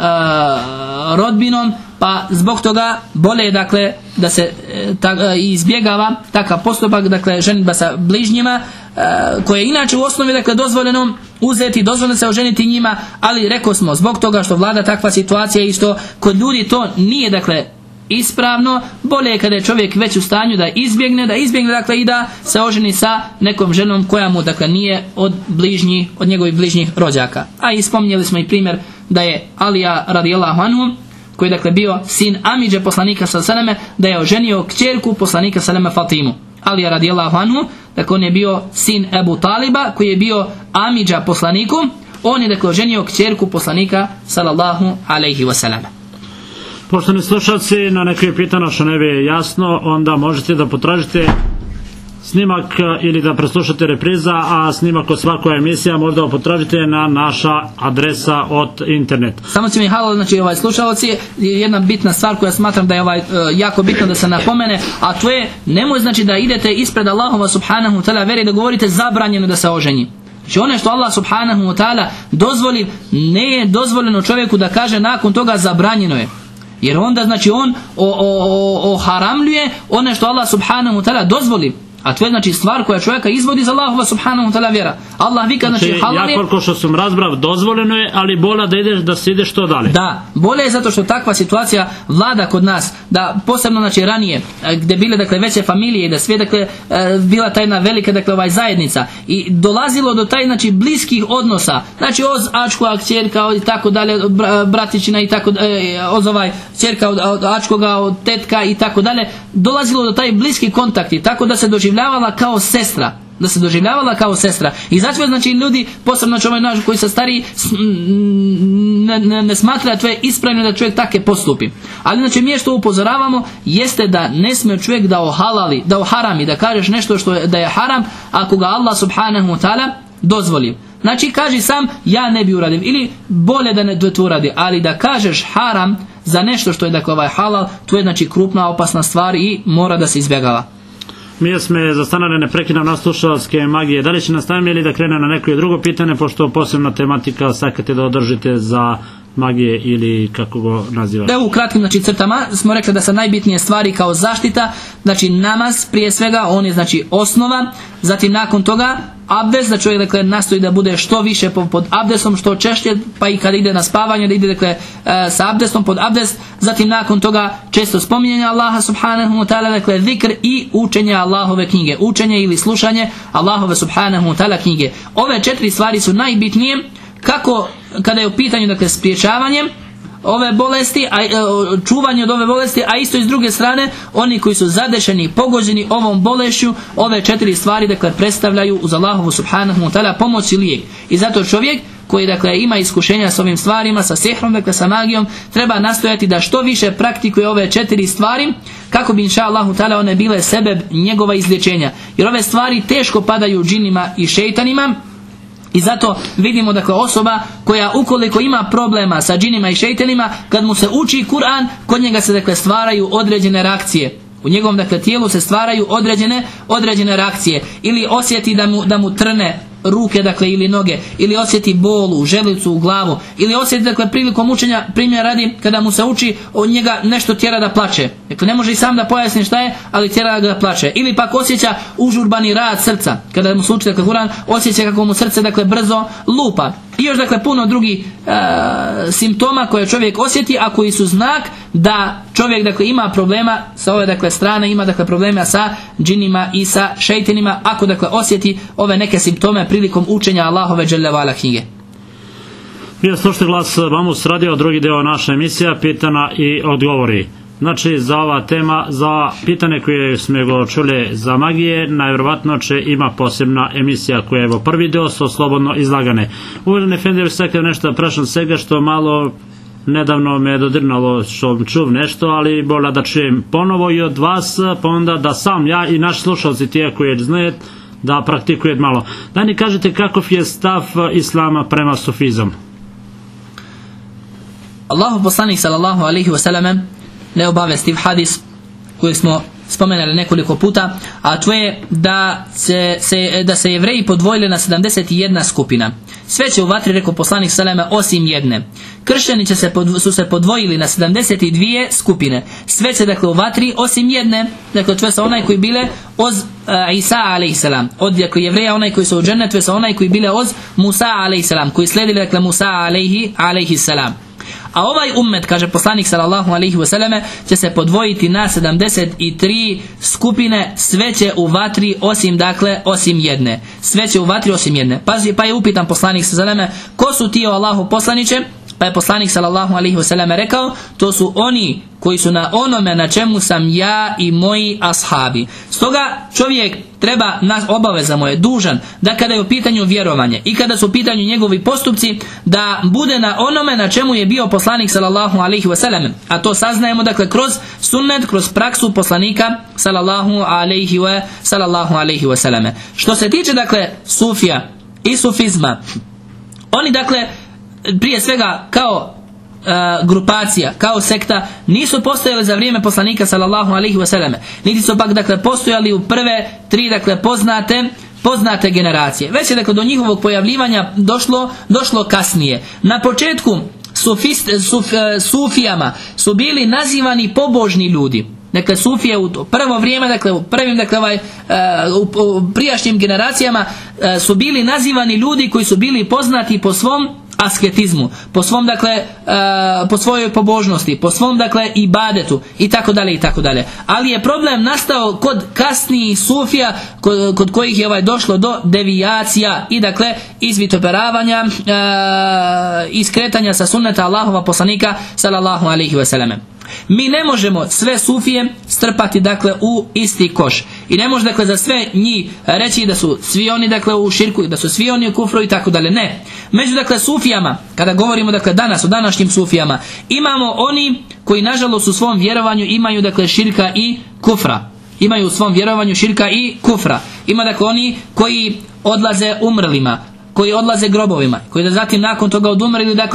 rodbinom, pa zbog toga bolje dakle da se izbjegava takav postupak, dakle ženidba sa bližnjima, koje je inače u osnovi dakle dozvoljeno uzeti, dozvoljeno se oženiti njima, ali rekao smo zbog toga što vlada takva situacija isto kod ljudi, to nije dakle ispravno. Bolje je kada je čovjek već u stanju da izbjegne dakle i da se oženi sa nekom ženom koja mu dakle nije od njegovih bližnjih rođaka. A i spominjali smo i primjer da je Alija radijallahu anhu, koji je dakle bio sin amidže poslanika sallallahu alejhi ve selleme, da je oženio kćerku poslanika sallallahu alejhi ve selleme Fatimu. Alija radijallahu anhu, dakle on je bio sin Ebu Taliba koji je bio amidža poslaniku, on je dakle oženio kćerku poslanika sallallahu alejhi ve selleme. Poštovani slušalci, na neko je pitano što ne bi jasno, onda možete da potražite snimak ili da preslušate repriza, a snimak od svakoj emisija možda potražite na naša adresa od internet. Samo će mi znači slušalci, jedna bitna stvar koja smatram da je jako bitno da se napomene, a to je nemoj znači da idete ispred Allahova subhanahu wa ta'ala veri da govorite zabranjeno da se oženi. Znači ono što Allah subhanahu wa ta'ala dozvoli, ne je dozvoljeno čovjeku da kaže nakon toga zabranjeno je. Jer onda znači on oharamljuje ono što Allah subhanahu wa ta'ala dozvoli. A to je znači stvar koja čovjeka izvodi iz Allahova subhanahu wa ta'ala vjera. Allah vika znači halal je. Ja koliko što sam razbrao dozvoljeno je, ali bolje da se ide što dalje. Da, bolje je zato što takva situacija vlada kod nas, da posebno znači ranije gdje bile dakle veće familije i da sve dakle bila ta jedna velika dakle zajednica i dolazilo do taj znači bliskih odnosa. Znači od ačkova kćerka i tako dalje, bratićina i tako od kćerka od ačkoga, od tetka i tako dalje, dolazilo do taj bliski kontakti, tako da se doživljavala kao sestra. I zato znači ljudi, posebno čovjek koji se stariji, ne smatra da to je ispravno da čovjek tako postupi. Ali znači mi što upozoravamo jeste da ne smije čovjek da ohalali, da oharami, da kažeš nešto što je, da je haram, ako ga Allah subhanahu wa ta'ala dozvoli. Znači kaži sam ja ne bi uradio ili bolje da ne to uradi, ali da kažeš haram za nešto što je dakle halal, to je znači krupna opasna stvar i mora da se izbjegava. Mi smo zastanali, ne prekidam nas slušalske magije. Da li će nastaviti ili da krene na neko drugo pitanje, pošto posebna tematika sakate da održite za magije ili kako go nazivaš? Da, u kratkim znači crtama smo rekli da su najbitnije stvari kao zaštita, znači namaz prije svega, on je znači osnova, zatim nakon toga abdest, da čovjek dakle nastoji da bude što više pod abdestom, što češće, pa i kada ide na spavanje da ide dakle sa abdestom pod abdest, zatim nakon toga često spominjanje Allaha subhanahu wa ta'ala, dakle zikr i učenje Allahove knjige, učenje ili slušanje Allahove subhanahu wa ta'ala knjige. Ove 4 stvari su najbitnije kako kada je u pitanju dakle spriječavanje ove bolesti, čuvanje od ove bolesti, a isto i s druge strane oni koji su zadešeni, pogođeni ovom bolešću, ove 4 stvari dakle predstavljaju uz Allahovu subhanahu wa ta'ala pomoć i lijek. I zato čovjek koji dakle ima iskušenja s ovim stvarima, sa sihrom, dakle sa magijom, treba nastojati da što više praktikuje ove 4 stvari kako bi inša Allahu ta'ala one bile sebeb njegova izlječenja. Jer ove stvari teško padaju džinima i šejtanima. I zato vidimo dakle osoba koja ukoliko ima problema sa džinima i šejtanima, kad mu se uči Kur'an, kod njega se dakle stvaraju određene reakcije. U njegovom dakle tijelu se stvaraju određene reakcije. Ili osjeti da mu trne ruke dakle ili noge, ili osjeti bol u želucu, u glavu, ili osjeti dakle prilikom učenja, primjer radi, kada mu se uči, od njega nešto tjera da plače. Dakle ne može i sam da pojasni šta je, ali tjera ga da plače. Ili pak osjeća užurbani rad srca, kada mu se uči dakle Kur'an, osjeća kako mu srce dakle brzo lupa. I još dakle puno drugih simptoma koje čovjek osjeti, a koji su znak da čovjek dakle ima problema sa ove dakle strane, ima dakle problema sa džinima i sa šejtanima, ako dakle osjeti ove neke simptome prilikom učenja Allahove dželle ve ala knjige. Vi slušate Glas Mamus radio, drugi deo naše emisija, pitana i odgovori. Znači za ova tema, za pitanje koje smo go čuli za magije, najvjerovatno će ima posebna emisija koja je prvi deo su slobodno izlagane. Uvaženi Efendije, sad nešto da prašam svega što malo nedavno me je dodirnalo što čuv nešto, ali bolja da čujem ponovo i od vas, pa onda da sam ja i naši slušalci tije koji znaju da praktikuje malo. Da ni kažete kakav je stav islama prema sufizam? Allahu poslanik sallallahu alejhi ve selleme neobavestiv hadis koji smo spomenuli nekoliko puta, a to je da se Jevreji podvojili na 71 skupina. Sve će u vatri, rekao poslanik sallallahu osim jedne. Kršćani su se podvojili na 72 skupine. Sve će dakle u vatri osim jedne. Dakle to je sa onaj koji bile od Isa alejselam, od dakle Jevreja onaj koji su u džennetu, sa onaj koji bile od Musa alejselam, koji sledili dakle Musa alejhi selam. A ovaj ummet, kaže poslanik sallallahu alejhi ve selleme, će se podvojiti na 73 skupine, sve će u vatri osim jedne. Sve će u vatri osim jedne. Pa je upitan poslanik sallallahu alejhi ve selleme, ko su ti o Allahu poslanice? Pa je poslanik sallallahu alejhi ve selleme rekao, to su oni koji su na onome na čemu sam ja i moji ashabi. Stoga čovjek treba, obaveza mu je dužan, da kada je u pitanju vjerovanje i kada su u pitanju njegovi postupci, da bude na onome na čemu je bio poslanik sallallahu alejhi ve sellem. A to saznajemo dakle kroz sunnet, kroz praksu poslanika sallallahu alejhi ve sellem. Što se tiče dakle sufija i sufizma, oni dakle prije svega kao grupacija, kao sekta nisu postojali za vrijeme poslanika sallallahu alejhi ve selleme, niti su pak dakle postojali u prve 3 dakle poznate generacije. Već je dakle do njihovog pojavljivanja došlo kasnije. Na početku sufijama su bili nazivani pobožni ljudi. Dakle sufije u prvo vrijeme, dakle u prvim u prijašnjim generacijama su bili nazivani ljudi koji su bili poznati po svom asketizmu, po svom po svojoj pobožnosti, po svom ibadetu i tako dalje. Ali je problem nastao kod kasnijih sufija kod kojih je došlo do devijacija i izvitoperavanja i skretanja sa sunneta Allahova poslanika sallallahu alejhi ve selleme. Mi ne možemo sve sufije strpati u isti koš i ne može za sve njih reći da su svi oni u širku, da su svi oni u kufru i tako dalje. Ne. Među sufijama, kada govorimo danas o današnjim sufijama, imamo oni koji nažalost u svom vjerovanju imaju širka i kufra. Imaju u svom vjerovanju širka i kufra. Ima oni koji odlaze umrlima, koji odlaze grobovima, koji da zatim nakon toga od umrli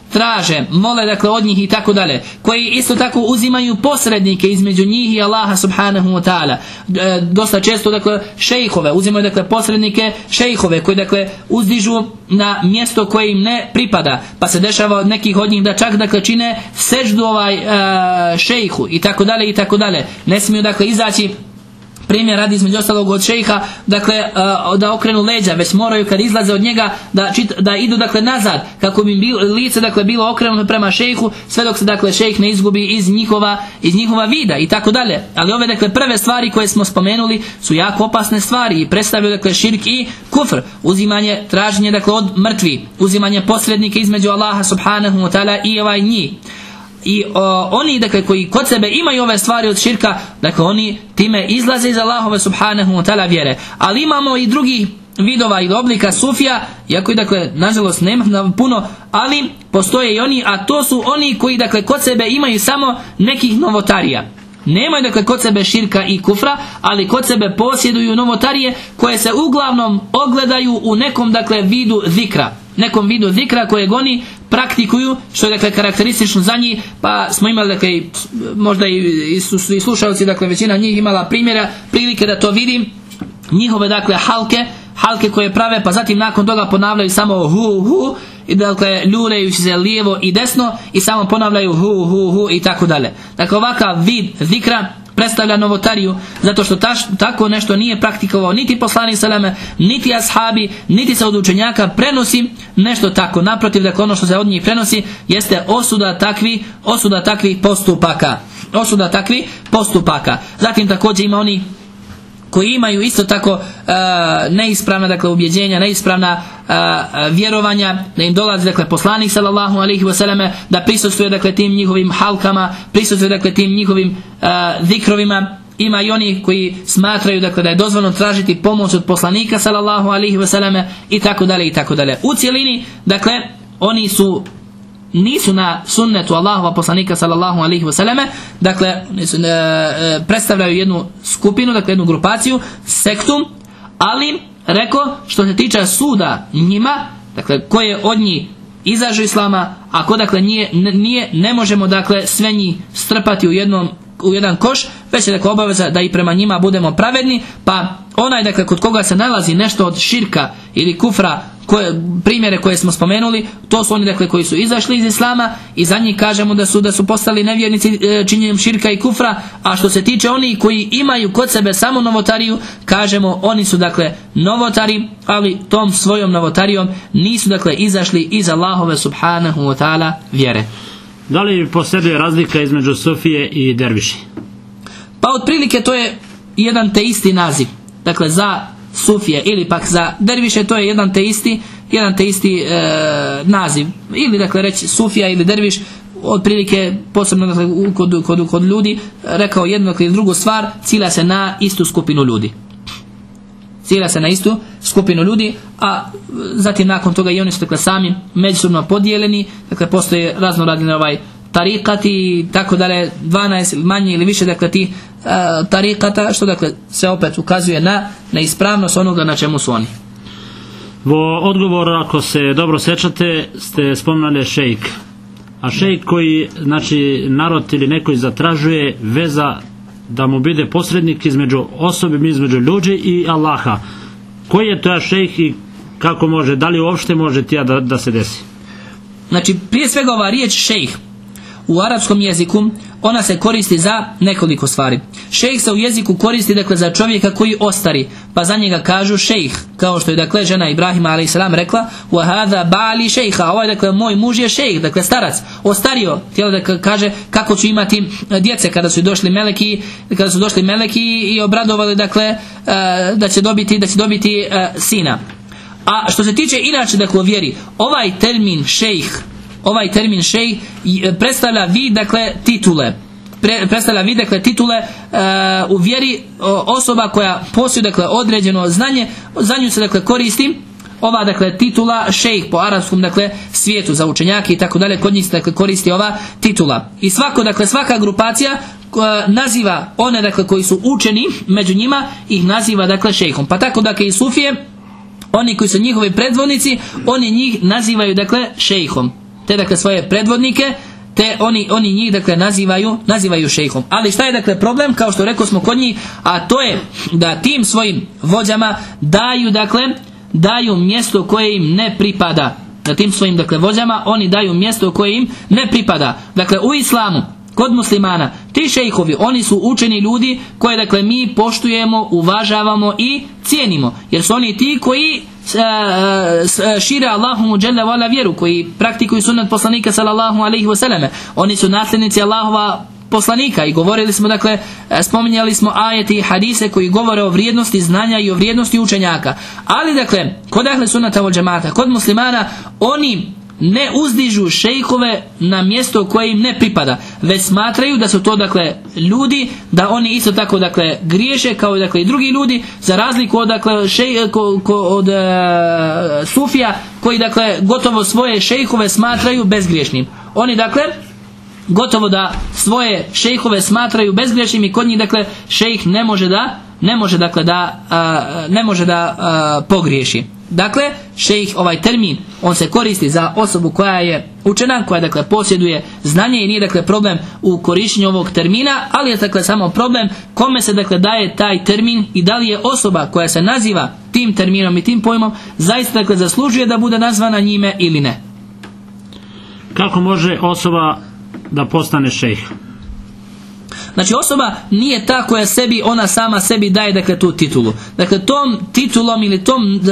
traže, mole dakle od njih i tako dalje, koji isto tako uzimaju posrednike između njih i Allaha subhanahu wa ta'ala. Dosta često dakle šejhove, uzimaju dakle posrednike šejhove koji dakle uzdižu na mjesto koje im ne pripada, pa se dešava od nekih od njih da čak dakle čine seždu šejhu i tako dalje i tako dalje. Ne smiju dakle izaći, primjer radi između ostalog od šejha, dakle da okrenu leđa, već moraju kad izlaze od njega da idu dakle nazad, kako bi lice dakle bilo okrenuto prema šejhu, sve dok se dakle šejh ne izgubi iz njihova vida i tako dalje. Ali ove dakle prve stvari koje smo spomenuli su jako opasne stvari i predstavljaju dakle širk i kufr, uzimanje, traženje dakle od mrtvi, uzimanje posrednika između Allaha subhanahu wa ta'ala i njih. I oni dakle koji kod sebe imaju ove stvari od širka, dakle oni time izlaze iz Allahove subhanahu wa ta'ala vjere. Ali imamo i drugih vidova ili oblika sufija, iako dakle nažalost nema puno, ali postoje i oni, a to su oni koji dakle kod sebe imaju samo nekih novotarija. Nemaju dakle kod sebe širka i kufra, ali kod sebe posjeduju novotarije koje se uglavnom ogledaju u nekom dakle vidu zikra. Nekom vidu zikra kojeg oni praktikuju, što je dakle karakteristično za njih, pa smo imali dakle možda i slušalci, dakle većina njih imala prilike da to vidi, njihove dakle halke koje prave, pa zatim nakon toga ponavljaju samo hu i dakle ljulejući se lijevo i desno i samo ponavljaju hu i tako dalje. Dakle ovakav vid zikra predstavlja novotariju, zato što tako nešto nije praktikovao niti poslanik seleme, niti ashabi, niti se od učenjaka prenosi nešto tako. Naprotiv, dakle ono što se od njih prenosi jeste osuda takvih postupaka. Zatim također ima oni koji imaju isto tako neispravna dakle ubjeđenja, neispravna vjerovanja, da im dolazi dakle poslanik sallallahu alejhi ve selleme, da prisustvuje dakle tim njihovim halkama, prisustvuje dakle tim njihovim zikrovima. Ima i oni koji smatraju dakle da je dozvoljeno tražiti pomoć od poslanika sallallahu alejhi ve selleme i tako dalje i tako dalje. U cjelini dakle oni nisu na sunnetu Allahova poslanika sallallahu alejhi ve selleme, dakle predstavljaju jednu skupinu, dakle jednu grupaciju, sektu, ali reko što se tiče suda njima, dakle koje od njih izađu islama, a ko dakle ne možemo dakle sve njih strpati u jedan koš, već je dakle obaveza da i prema njima budemo pravedni, pa onaj dakle kod koga se nalazi nešto od širka ili kufra, primjere koje smo spomenuli, to su oni dakle koji su izašli iz islama i za njih kažemo da su postali nevjernici činjenjem širka i kufra. A što se tiče onih koji imaju kod sebe samo novotariju, kažemo oni su dakle novotari, ali tom svojom novotarijom nisu dakle izašli iz Allahove subhanahu wa ta'ala vjere. Da li postoji razlika između sufije i derviši? Pa otprilike to je jedan te isti naziv, dakle za sufije ili pak za derviše to je jedan te isti naziv, ili dakle reći sufija ili derviš, otprilike posebno dakle, kod ljudi rekao jednu ili drugu stvar, cilja se na istu skupinu ljudi, a zatim nakon toga i oni su dakle sami međusobno podijeljeni, dakle postoje raznorazni tarikati i tako dalje, 12 ili manje ili više dakle ti tarikata, što dakle se opet ukazuje na neispravnost onoga na čemu su oni. U odgovoru, ako se dobro sjećate, ste spomenuli šejk. A šejk koji, znači, narod ili neko zatražuje veza da mu bude posrednik između osobe, između ljudi i Allaha. Koji je to šejk i kako može, da li uopšte može tija da se desi? Znači, prije svega ova riječ šejh u arapskom jeziku, ona se koristi za nekoliko stvari. Šejh se u jeziku koristi dakle za čovjeka koji ostari, pa za njega kažu šejh, kao što je dakle žena Ibrahima a.s. rekla wa hadha bali šejha, ovaj dakle moj muž je šejh, dakle starac, ostario, htjela da kaže kako ću imati djece kada su došli meleki i obradovali dakle da će dobiti sina. A što se tiče inače dakle u vjeri, ovaj termin šejh predstavlja vid dakle titule u vjeri, osoba koja posjeduje dakle određeno znanje, za nju se dakle koristi ova dakle titula šejh po arapskom dakle svijetu, za učenjake i tako dalje, kod njih se dakle koristi ova titula. I svaka grupacija naziva one dakle koji su učeni među njima, ih naziva dakle šejhom. Pa tako dakle i sufije, oni koji su njihovi predvodnici, oni njih nazivaju dakle šejhom. te dakle svoje predvodnike, te oni njih dakle nazivaju šejhom. Ali šta je dakle problem, kao što rekao smo kod njih, a to je da tim svojim vođama daju mjesto koje im ne pripada. Da tim svojim dakle vođama oni daju mjesto koje im ne pripada. Dakle u islamu kod muslimana ti šejhovi, oni su učeni ljudi koje dakle mi poštujemo, uvažavamo i cijenimo, jer su oni ti koji šire Allahovu dželle vala vjeru, koji praktikuju sunnet poslanika sallallahu alejhi ve selleme. Oni su nasljednici Allahova poslanika i govorili smo dakle, spominjali smo ajete i hadise koji govore o vrijednosti znanja i o vrijednosti učenjaka. Ali dakle kod ahli sunnata vel džemata, kod muslimana, oni ne uzdižu šejhove na mjesto koje im ne pripada, već smatraju da su to dakle ljudi, da oni isto tako dakle griješe kao dakle i drugi ljudi, za razliku od dakle sufija koji dakle gotovo svoje šejhove smatraju bezgriješnim. Oni dakle gotovo da svoje šejhove smatraju bezgriješnim i kod njih dakle šejh ne može da pogriješi. Dakle, šejh, ovaj termin, on se koristi za osobu koja je učena, koja dakle posjeduje znanje i nije dakle problem u korištenju ovog termina, ali je dakle samo problem kome se dakle daje taj termin i da li je osoba koja se naziva tim terminom i tim pojmom zaista dakle zaslužuje da bude nazvana njime ili ne. Kako može osoba da postane šejh? Znači osoba nije ta koja sebi, ona sama sebi daje dakle tu titulu. Dakle tom titulom ili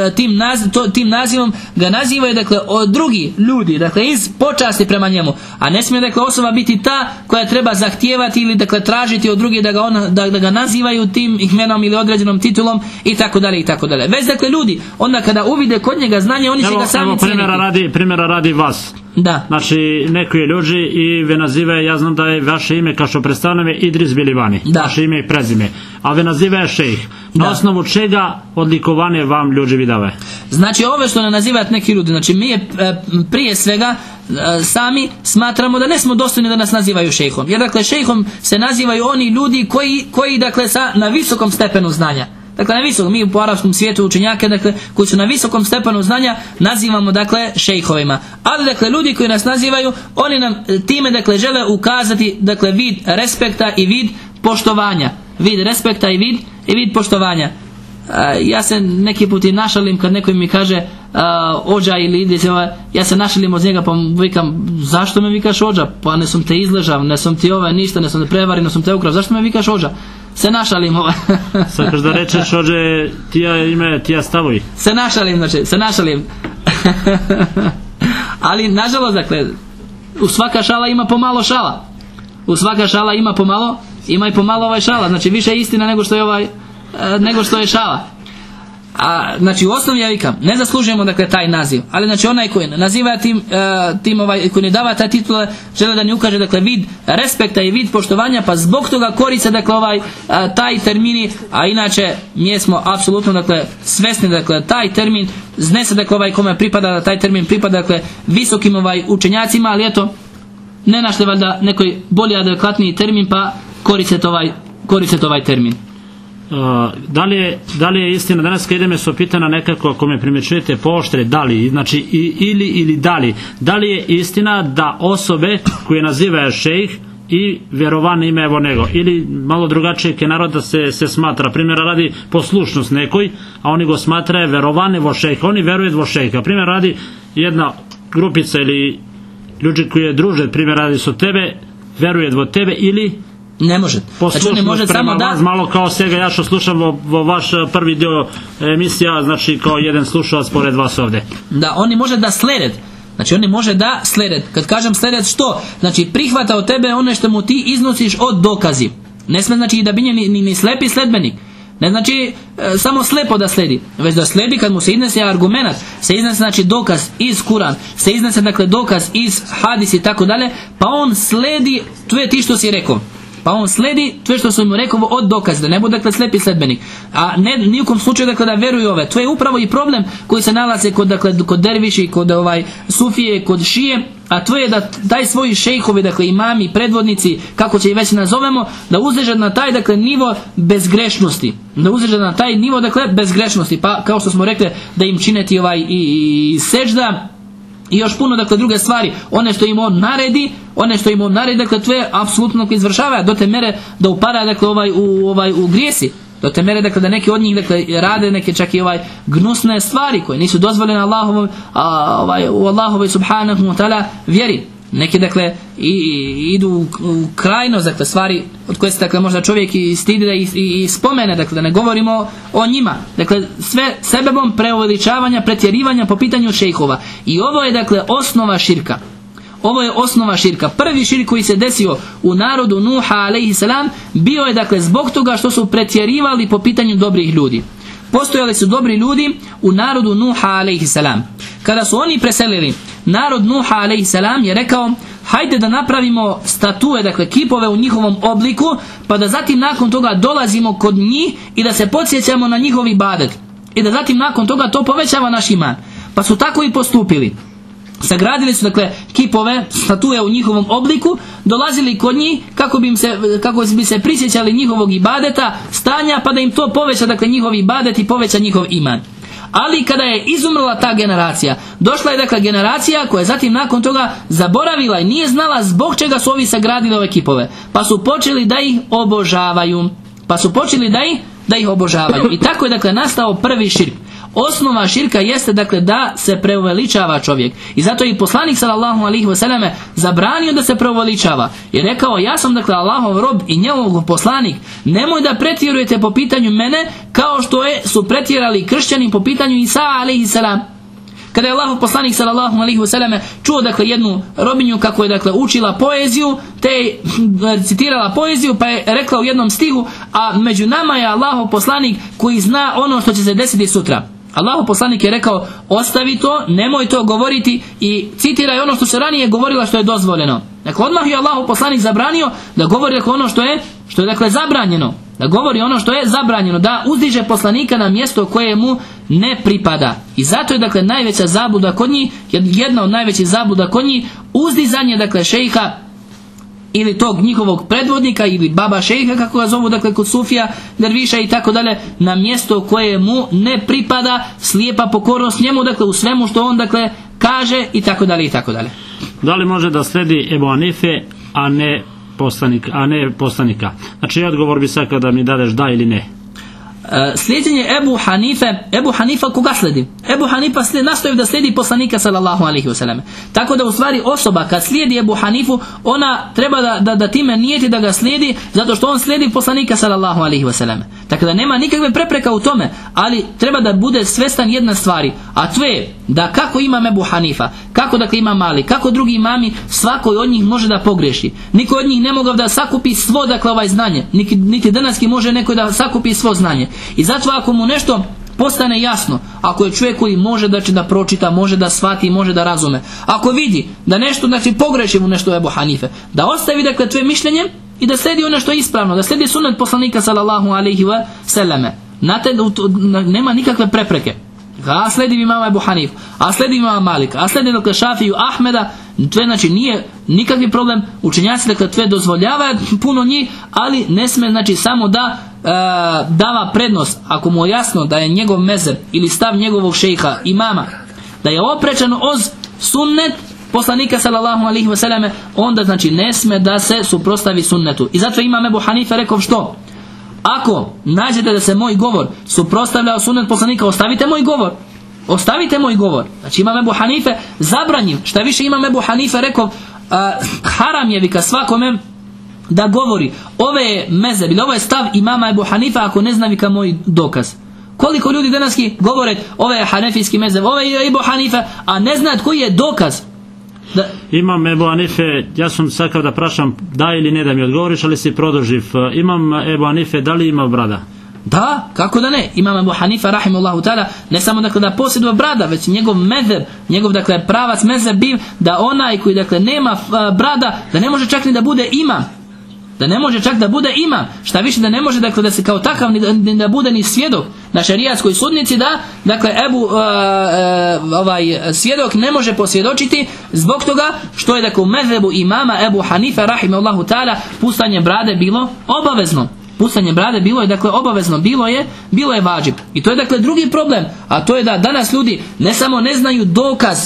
tim nazivom ga nazivaju dakle drugi ljudi, dakle iz počasti prema njemu. A ne smije dakle osoba biti ta koja treba zahtijevati ili dakle tražiti od drugih da ga nazivaju tim imenom ili određenom titulom i tako dalje i tako dalje. Već dakle ljudi onda kada uvide kod njega znanje, oni će ga sami cijeniti. Primjera radi vas. Da. Znači neko je ljudi i ve nazive, ja znam da je vaše ime kao što predstavljam je Idris Bilivani, vaše ime i prezime, a ve nazive je šejh. Na osnovu čega odlikovanje vam ljudi vidave? Znači ove što ne nazivate neki ljudi, znači mi je prije svega sami smatramo da ne smo dostojni da nas nazivaju šejhom, jer dakle šejhom se nazivaju oni ljudi koji dakle na visokom stepenu znanja. Dakle na visokom, mi u arapskom svijetu učenjake dakle koji su na visokom stepenu znanja nazivamo dakle šejhovima. Ali dakle ljudi koji nas nazivaju, oni nam time dakle žele ukazati dakle vid respekta i vid poštovanja. Vid respekta i vid poštovanja. Ja se neki put i našalim kad neko mi kaže ođa ili ide, ja se našalim od njega pa vikam, zašto me vikaš ođa? Pa ne sam te izležav, ne sam ti ništa, ne sam te prevari, ne sam te ukrav, zašto me vikaš ođa? Se našalim Sad kaš da rečeš ođe tija ime, tija stavovi. Se našalim. Ali nažalost dakle u svaka šala ima pomalo šala. U svaka šala ima i pomalo šala, znači više je istina nego što je šala. Znači u osnovi ja vikam, ne zaslužujemo dakle taj naziv, ali znači onaj koji naziva koji ne dava taj titul žele da ne ukaže dakle vid respekta i vid poštovanja, pa zbog toga koriste dakle taj termini, a inače mi smo apsolutno dakle svesni dakle taj termin zna se dakle kome pripada, da taj termin pripada dakle visokim učenjacima, ali eto ne našli valjda neki bolji adekvatniji termin pa koriste ovaj termin. Da li je istina, danas kad ideme su pitana nekako, ako me primjećujete pooštre, da li, znači ili da li je istina da osobe koje nazivaju šejh i vjerovan ime evo nego, ili malo drugačije ke naroda se smatra, primjera radi poslušnost nekoj, a oni go smatraju verovan evo šejh, oni veruju vo šejha. Primjer radi jedna grupica ili ljudi koji je druže, primjer radi su tebe, veruje vo tebe ili ne može. Znači ne može samo da malo kao svega, ja što slušam vaš prvi dio emisija, znači kao jedan slušalac pored vas ovdje. Da, oni može da slede. Znači oni može da slede. Kad kažem slede što? Znači prihvata od tebe ono što mu ti iznosiš od dokazi. Ne sme znači da bi ni slepi sledbenik. Ne znači samo slepo da sledi, već da sledi kad mu se iznese argumenat, se iznese znači dokaz iz Kuran, se iznese dakle dokaz iz hadis i tako dalje, pa on sledi tvoje ti što si rekao. Pa on sledi sve što sam mu rekao od dokaza, da ne bude dakle slepi sledbenik. A ne nijukom slučaju dakle da veruju ove. To je upravo i problem koji se nalazi kod derviši, kod sufije, kod šije, a to je da taj svoji šejhovi, dakle imami, predvodnici, kako će ih već nazovemo, da uzdiže na taj dakle nivo bezgrešnosti. Da uzdiže na taj nivo dakle bezgrešnosti. Pa kao što smo rekli da im čineti i sežda, i još puno dakle druge stvari, one što im on naredi, dakle to je apsolutno izvršava do te mere da upada dakle u grijesi, do te mere dakle da neki od njih dakle rade neke čak i gnusne stvari koje nisu dozvoljene u Allahovoj subhanahu wa ta'ala vjeri. Neki dakle idu u krajnost, dakle stvari od koje se dakle možda čovjek i stidi da i spomene, dakle da ne govorimo o njima, dakle sve sebebom preuveličavanja, pretjerivanja po pitanju šejhova. I ovo je dakle osnova širka. Ovo je osnova širka. Prvi širk koji se desio u narodu Nuha alejhi selam bio je dakle zbog toga što su pretjerivali po pitanju dobrih ljudi. Postojali su dobri ljudi u narodu Nuha alejhi selam. Kada su oni preselili, narod Nuha alejhi selam je rekao: hajde da napravimo statue, dakle kipove u njihovom obliku, pa da zatim nakon toga dolazimo kod njih i da se podsjećamo na njihov ibadet. I da zatim nakon toga to povećava naš iman. Pa su tako i postupili. Sagradili su dakle kipove, statue u njihovom obliku, dolazili kod njih kako bi se prisjećali njihovog ibadeta, stanja, pa da im to poveća dakle njihov ibadet i poveća njihov iman. Ali kada je izumrla ta generacija, došla je dakle generacija koja je zatim nakon toga zaboravila i nije znala zbog čega su ovi sagradili ove kipove, pa su počeli da ih obožavaju. I tako je dakle nastao prvi širk. Osnova širka jeste dakle da se preuveličava čovjek. I zato je i poslanik sallallahu alejhi ve selleme zabranio da se preuveličava. I rekao: ja sam dakle Allahov rob i njegov poslanik. Nemoj da pretjerujete po pitanju mene kao što su pretjerali kršćani po pitanju Isa alejhi selam. Kada je Allahov poslanik sallallahu alejhi ve selleme čuo dakle jednu robinju kako je dakle učila poeziju, te citirala poeziju, pa je rekla u jednom stihu: a među nama je Allahov poslanik koji zna ono što će se desiti sutra. Allahov poslanik je rekao: ostavi to, nemoj to govoriti i citiraj ono što se ranije govorila što je dozvoljeno. Dakle, odmah je Allahov poslanik zabranio da govori dakle ono što je dakle zabranjeno. Da govori ono što je zabranjeno, da uzdiže poslanika na mjesto koje mu ne pripada. I zato je dakle najveća zabluda kod njih, jedna od najvećih zabluda kod njih, uzdizanje dakle šejha ili tog njihovog predvodnika ili baba šejha kako ga zovu dakle kod sufija, derviša i tako dalje, na mjesto koje mu ne pripada, slijepa pokornost njemu dakle u svemu što on dakle kaže i tako dalje i tako dalje. Da li može da sledi Ebu Hanife a ne poslanika? Znači odgovor bi sad kada mi dadeš da ili ne. Slijedjenje Ebu Hanifa koga sledi? Ebu Hanifa nastoji da slijedi poslanika sallallahu alejhi ve sellem. Tako da u stvari osoba kad slijedi Ebu Hanifu, ona treba da time nijeti da ga slijedi zato što on slijedi poslanika sallallahu alejhi ve sellem. Tako da nema nikakve prepreka u tome, ali treba da bude svjestan jedna stvari, a to je da kako imam Ebu Hanifa, kako dakle ima Malik, kako drugi imami, svako od njih može da pogreši. Niko od njih ne mogao da sakupi svo dakle znanje, niti danski može neko da sakupi svo znanje. I zato ako mu nešto postane jasno, ako je čovjek koji može da pročita, može da shvati, može da razume, ako vidi da nešto znači pogreši mu nešto Ebu Hanife, da ostavi dakle tvoje mišljenje i da slijedi ono što je ispravno, da slijedi sunnet poslanika sallallahu alejhi ve selleme. Nema nikakve prepreke. A sledi imama Ebu Hanifa, a sledi imama Malika, a sledi dakle Šafiju, Ahmeda, to znači nije nikakvi problem. Učenjaci dakle to dozvoljava puno njih, ali ne sme znači samo da dava prednost ako mu je jasno da je njegov mezheb ili stav njegovog šejha imama da je oprečan od sunnet poslanika sallallahu alejhi ve selleme, onda znači ne sme da se suprotstavi sunnetu. I zato imam Ebu Hanifa rekao što? Ako nađete da se moj govor suprotstavlja sunnet poslanika, ostavite moj govor. Znači imam Ebu Hanife zabranjiv. Šta više, imam Ebu Hanife rekao haram je vika svakome da govori ove mezheb ili ovo je stav imama Ebu Hanifa ako ne zna vika moj dokaz. Koliko ljudi danaski govore ove je hanefijski mezheb, ove je Ebu Hanifa, a ne zna koji je dokaz. Imam Ebu Hanife, ja sam sakao da prašam da ili ne da mi odgovoriš, ali si produživ. Imam Ebu Hanife, da li ima brada? Da, kako da ne? Imam Ebu Hanifa rahimahullahu ta'ala ne samo dakle da posjeduje brada, već njegov mezheb, njegov dakle pravac mezheb bio da onaj koji dakle nema brada, da ne može čak ni da bude imam. Da ne može čak da bude imam. Šta više, da ne može dakle da se kao takav ni da bude ni svjedok na šerijatskoj sudnici, da dakle svjedok ne može posvjedočiti zbog toga što je dakle u mezhebu imama Ebu Hanife rahimahullahu ta'ala pustanje brade bilo obavezno. Pustanje brade bilo je dakle obavezno, bilo je vađib. I to je dakle drugi problem, a to je da danas ljudi ne samo ne znaju dokaz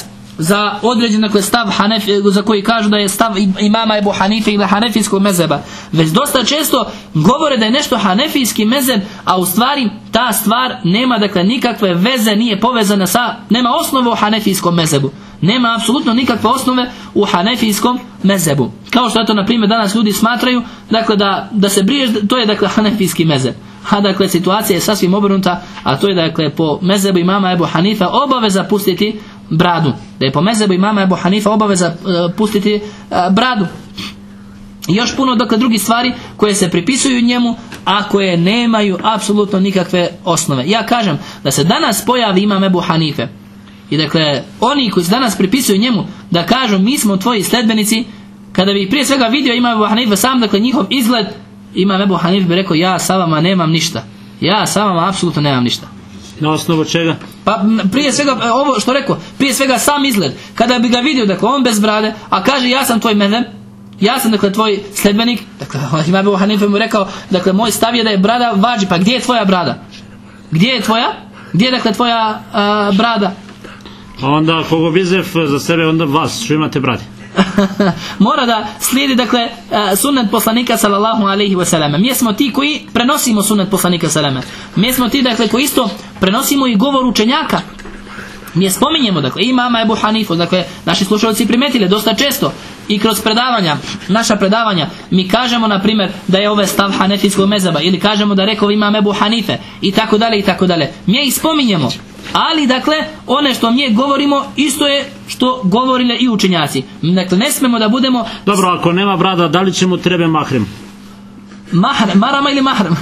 za određen dakle stav za koji kažu da je stav imama Ebu Hanife ili hanefijskog mezheba, već dosta često govore da je nešto hanefijski mezheb, a u stvari ta stvar nema dakle nikakve veze, nije povezana sa, nema osnove u hanefijskom mezhebu, nema apsolutno nikakve osnove u hanefijskom mezhebu. Kao što to na primjer danas ljudi smatraju dakle da se briješ, to je dakle hanefijski mezheb. A dakle situacija je sasvim obrnuta, a to je dakle po mezhebu imama Ebu Hanifa obaveza pustiti bradu. Da je po mezhebu imama Ebu Hanifa obaveza pustiti bradu. I još puno dakle drugih stvari koje se pripisuju njemu, a koje nemaju apsolutno nikakve osnove. Ja kažem da se danas pojavi imam Ebu Hanife i dakle oni koji se danas pripisuju njemu da kažu mi smo tvoji sledbenici, kada bi prije svega vidio imam Ebu Hanife sam dakle njihov izgled, imam Ebu Hanife bi rekao ja sa vama nemam ništa. Ja sa vama apsolutno nemam ništa. Na osnovu čega? Pa prije svega ovo što rekao, prije svega sam izgled. Kada bi ga vidio dakle on bez brade, a kaže ja sam tvoj mezheb, ja sam dakle tvoj sledbenik, dakle imam Ebu Hanife mu rekao dakle moj stav je da je brada vađi, pa gdje je tvoja brada? Gdje je tvoja? Gdje je dakle tvoja brada? Onda kogo vizev za sebe onda vas, što imate brade? Mora da slijedi dakle sunnet poslanika sallallahu alejhi ve sellem. Mi smo ti koji prenosimo sunnet poslanika sallallahu alejhi ve sellem. Mi smo ti dakle koji isto prenosimo i govor učenjaka. Mi je spominjemo dakle imama Ebu Hanifu, dakle naši slušalci primetili dosta često i kroz predavanja, naša predavanja, mi kažemo na primjer da je ovaj stav hanefijskog mezheba ili kažemo da rekao imam Ebu Hanife i tako dalje i tako dalje. Mi ih spominjemo. Ali dakle one što mi govorimo isto je što govorile i učenjaci. Dakle ne smemo da budemo. Dobro, ako nema brada, da li će mu treba mahrim? Marama ili mahram?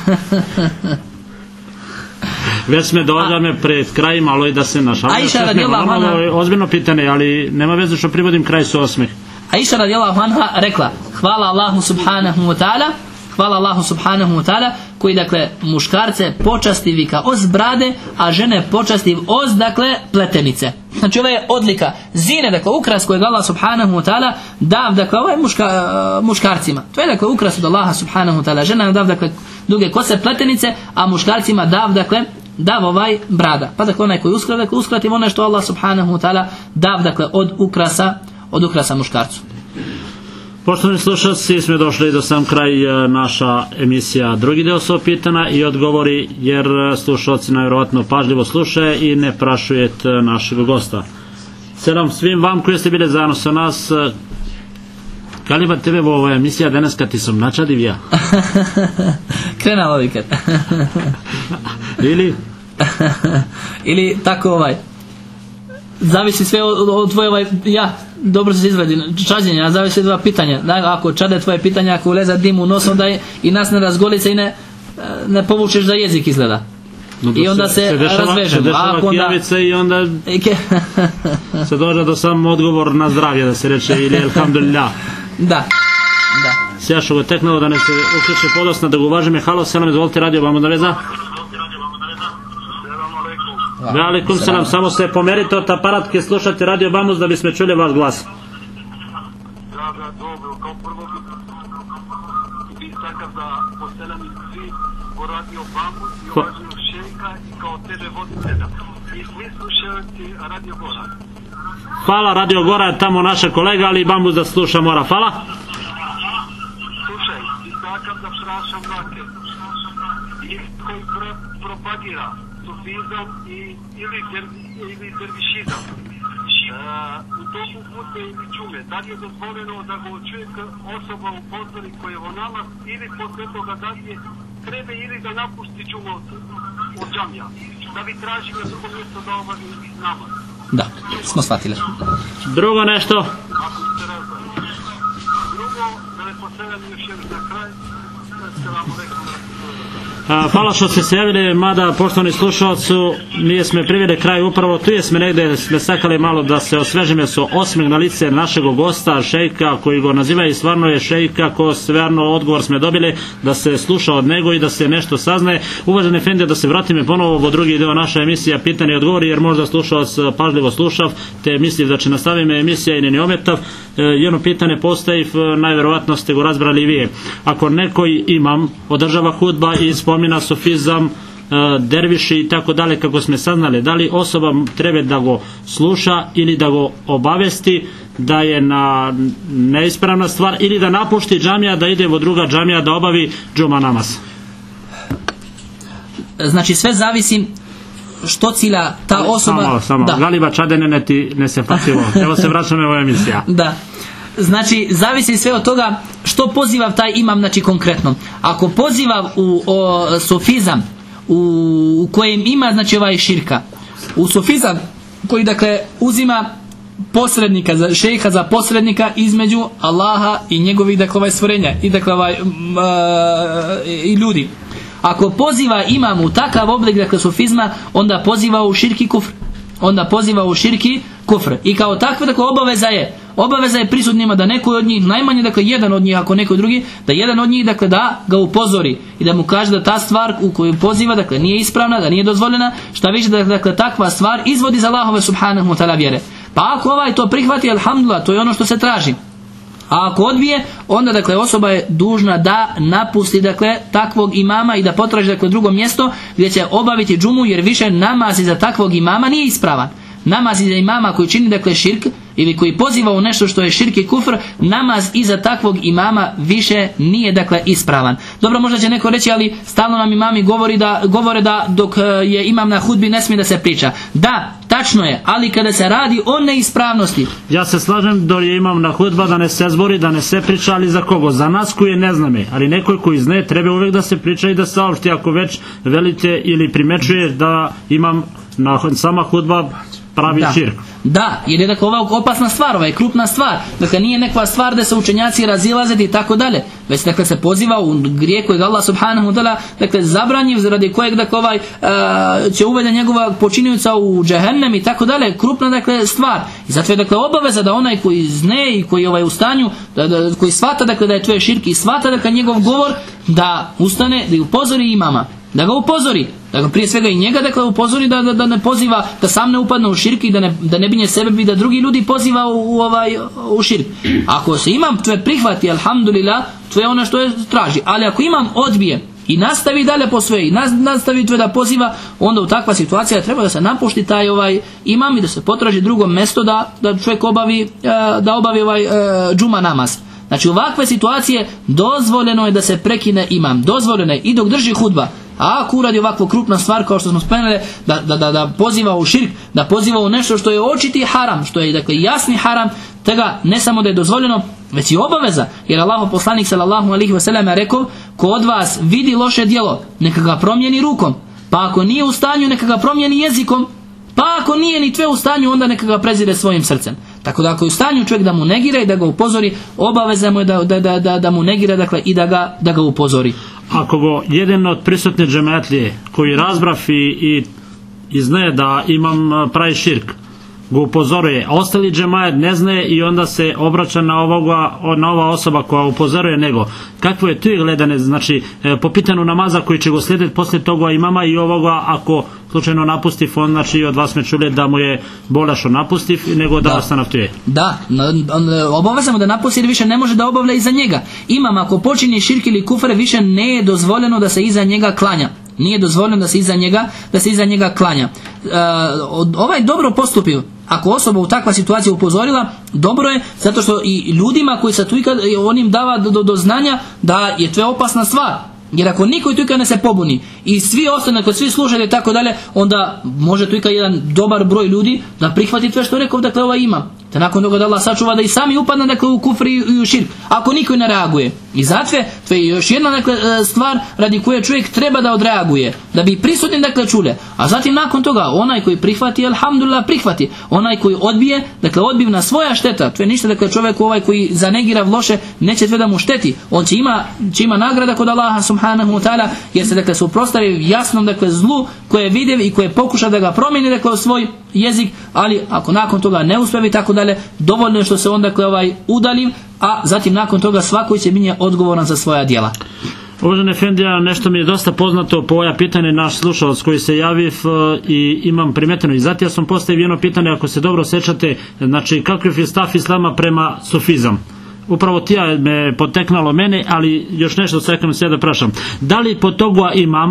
Već sme dođame pred kraj, malo i da se našalimo. Aisha radijallahu anha, ozbiljno pitanje, ali nema veze što privodim kraj su osmeh. Aisha radijallahu anha rekla hvala Allahu subhanahu wa ta'ala, hvala Allahu subhanahu wa ta'ala koji dakle muškarce počasti vika oz brade, a žene počasti oz dakle pletenice. Znači ovo je odlika zine, dakle ukras kojeg Allah subhanahu wa ta'ala dav dakle ovaj muškarcima. To je dakle ukras od Allaha subhanahu wa ta'ala. Žena dav dakle duge kose pletenice, a muškarcima dav ovaj brada. Pa dakle onaj koji uskrati ono što Allah subhanahu wa ta'ala dav dakle od ukrasa muškarcu. Poštovani slušalci, smo došli do sam kraj naša emisija drugi deo su pitanja i odgovori, jer slušalci najvjerojatno pažljivo slušaju i ne prašujete našeg gosta. Selam svim vam koji ste bili zajedno sa nas. Kaliba tebe ova emisija danas kad ti sam načadiv ja? Krenalo vikad. Ili tako zavisi sve od tvoje dobro se izvedi čađenja, zavisi dva pitanja. Ako čade tvoje pitanja, ako uleza dim u nos, onda i nas ne razgolice i ne povučeš da jezik izgleda. I onda se razvežemo. I onda se dođe do sam odgovor na zdravlje, da se reče, ili elhamdulillah. Da. Сега ще го текнало да не се уклучи подосна да го уважиме. Хало, селам, изволите радио, вам навеза. Валикум селам, само се померите от апарат, ке слушате радио Бамус да би сме чули ваш глас. Да, добро, kao prvo bih takav da poselam i svi po radio Bambus i uvaženog šejka i kao tebe voditelja i svi slušalci Radio Gora. Hvala, Radio Gora je tamo naša kolega, ali Bambus da sluša mora. Hvala. Slušaj, i takav da prašam rake i koji propagira sufizam ili dervišizam. U toku puta ili čume, da li je dozvoljeno da go čuje osoba u pozori koje je namaz ili posle toga da li je treba ili da napusti čumu od džamija, da bi tražili na drugo mjesto da obavi namaz. Da, smo shvatili. Drugo nešto? Ako ste razvali. Drugo, da ne poselam još jedan na kraj, assalamu alaikum. Hvala što ste se javili, mada poštovani slušalcu, mi smo priveli kraj upravo tu smo negdje smo sakali malo da se osvežime su osmeh na lice našeg gosta, šejka, koji go nazivaju stvarno je šejka, ko stvarno odgovor smo dobili da se sluša od nego i da se nešto saznaje. Uvaženi efendi, da se vratime ponovo u drugi deo naša emisija pitanje i odgovori, jer možda slušalac pažljivo slušav, te misli da će nastavimo emisija i ne ometav. Jedno pitanje postaje, najvjerovatno ste go razbrali i vi. Ako neko imam održava hudba i spomina sufizam, derviši i tako dalje, kako smo saznali, da li osoba treba da go sluša ili da go obavesti da je na neispravna stvar, ili da napušti džamija, da ide u druga džamija da obavi džuma namaz? Znači sve zavisi što cilja ta osoba. Samo. Da. Galiba čadene ne se fatilo. Evo se vraćamo u emisija. Da. Znači zavisi sve od toga što poziva taj imam, znači konkretno. Ako poziva u sufizam u kojem ima znači ovaj širka, u sufizam koji dakle uzima posrednika, šejha za posrednika između Allaha i njegovih dakle stvorenja i dakle i ljudi. Ako poziva imam u takav oblik dakle sufizma, onda poziva u širki kufr. I kao takve dakle obaveza je prisutnima da neko od njih, najmanje dakle jedan od njih, ako neko drugi, da jedan od njih dakle da ga upozori i da mu kaže da ta stvar u koju poziva dakle nije ispravna, da nije dozvoljena, šta više da dakle takva stvar izvodi za Allahove subhanahu wa ta'ala vjere. Pa ako ovaj to prihvati, alhamdulillah, to je ono što se traži. A ako odbije, onda dakle osoba je dužna da napusti dakle takvog imama i da potraži dakle drugo mjesto gdje će obaviti džumu, jer više namaz iza takvog imama nije ispravan. Namaz iza imama koji čini dakle širk ili koji poziva u nešto što je širk i kufr, namaz iza takvog imama više nije dakle ispravan. Dobro, možda će neko reći, ali stalno nam imami govore da dok je imam na hudbi ne smije da se priča. Da, tačno je, ali kada se radi o neispravnosti. Ja se slažem da je imam na hudba da ne se zbori, da ne se priča, ali za kogo? Za nas koji ne zname, ali nekoj koji zna treba uvijek da se priča i da saopšti, ako već velite ili primečuje da imam na sama hudba pravi širk. Da, jer je dakle ova opasna stvar, ova je krupna stvar. Dakle nije neka stvar da se učenjaci razilazeti i tako dalje, već dakle se poziva u grijeh kojeg Allah subhanahu wa ta'ala dakle zabranjiv, radi kojeg dakle će uvede njegova počinioca u džehennem i tako dalje, krupna dakle stvar. I zato je dakle obaveza da onaj koji zne i koji je u stanju koji shvata dakle da je to je širk i shvata dakle njegov govor, da ustane, da upozori imama, da ga upozori, da ga prije svega i njega dakle upozori da ne poziva, da sam ne upadne u širk i da ne binje sebe i da drugi ljudi poziva u širk. Ako se imam tve prihvati, alhamdulillah, to je ono što je traži. Ali ako imam odbije i nastavi dalje po sve i nastavi tve da poziva, onda u takva situacija treba da se napušti taj imam i da se potraži drugo mjesto da čovjek obavi džuma namaz. Znači u ovakve situacije dozvoljeno je da se prekine imam, dozvoljeno je i dok drži hudba. A ako uradi ovakvu krupna stvar kao što smo spomenuli, da poziva u širk, da poziva u nešto što je očiti haram, što je dakle jasni haram, tega ne samo da je dozvoljeno, već i obaveza, jer Allahov poslanik sallallahu alejhi ve sellem je rekao: ko od vas vidi loše djelo, neka ga promijeni rukom, pa ako nije u stanju neka ga promijeni jezikom, pa ako nije ni tve u stanju, onda neka ga prezire svojim srcem. Tako da ako je u stanju čovjek da mu negira i da ga upozori, obaveza mu je da mu negira dakle i da ga upozori. Ako go jedan od prisutnih džematlije koji razbrav i zna da imam pravi širk go upozoruje, a ostali džemaat ne zna i onda se obraća na ova osoba koja upozoruje nego. Kakvo je tu gledane, znači po pitanju namaza koji će go slijediti poslije toga imama i ovoga, ako slučajno napusti fond, znači od vas me čuli da mu je bolje što napusti nego da ostane tu je. Da, obavezamo da napusti jer više ne može da obavlja iza njega. Imam ako počinje širk ili kufre, više ne je dozvoljeno da se iza njega klanja. Nije dozvoljeno da se iza njega klanja. Ovaj dobro postupio. Ako osoba u takva situacija upozorila, dobro je, zato što i ljudima koji se tu on im dava do znanja da je to opasna stvar. Jer ako niko tu ne se pobuni i svi ostane, kod svi slušaju i tako dalje, onda može tu jedan dobar broj ljudi da prihvati sve što je rekao dakle ima. Te nakon toga da Allah sačuva da i sami upadne dakle u kufr i u širk, ako niko ne reaguje. I zato to je još jedna dakle stvar radi koje čovjek treba da odreaguje, da bi prisutni dakle čule. A zatim nakon toga onaj koji prihvati, alhamdulillah prihvati. Onaj koji odbije, dakle odbiv na svoja šteta. To je ništa dakle čovjek koji zanegira loše, neće sve da mu šteti. On će ima nagrada kod Allaha subhanahu wa ta'ala, jer se dakle suprotstavi jasnom dakle zlu koje vide i koje pokuša da ga promijeni dakle u svoj jezik, ali ako nakon toga ne uspije tako dalje, dovoljno je što se onda udali, a zatim nakon toga svako će biti odgovoran za svoja djela. Uvaženi efendija, nešto mi je dosta poznato po ovo pitanje naš slušalac koji se javi i imam primeteno i zatim ja sam postavio jedno pitanje, ako se dobro sjećate, znači kakav je stav islama prema sufizam. Upravo tija me poteknalo mene, ali još nešto čekam se da prašam. Da li po toga imama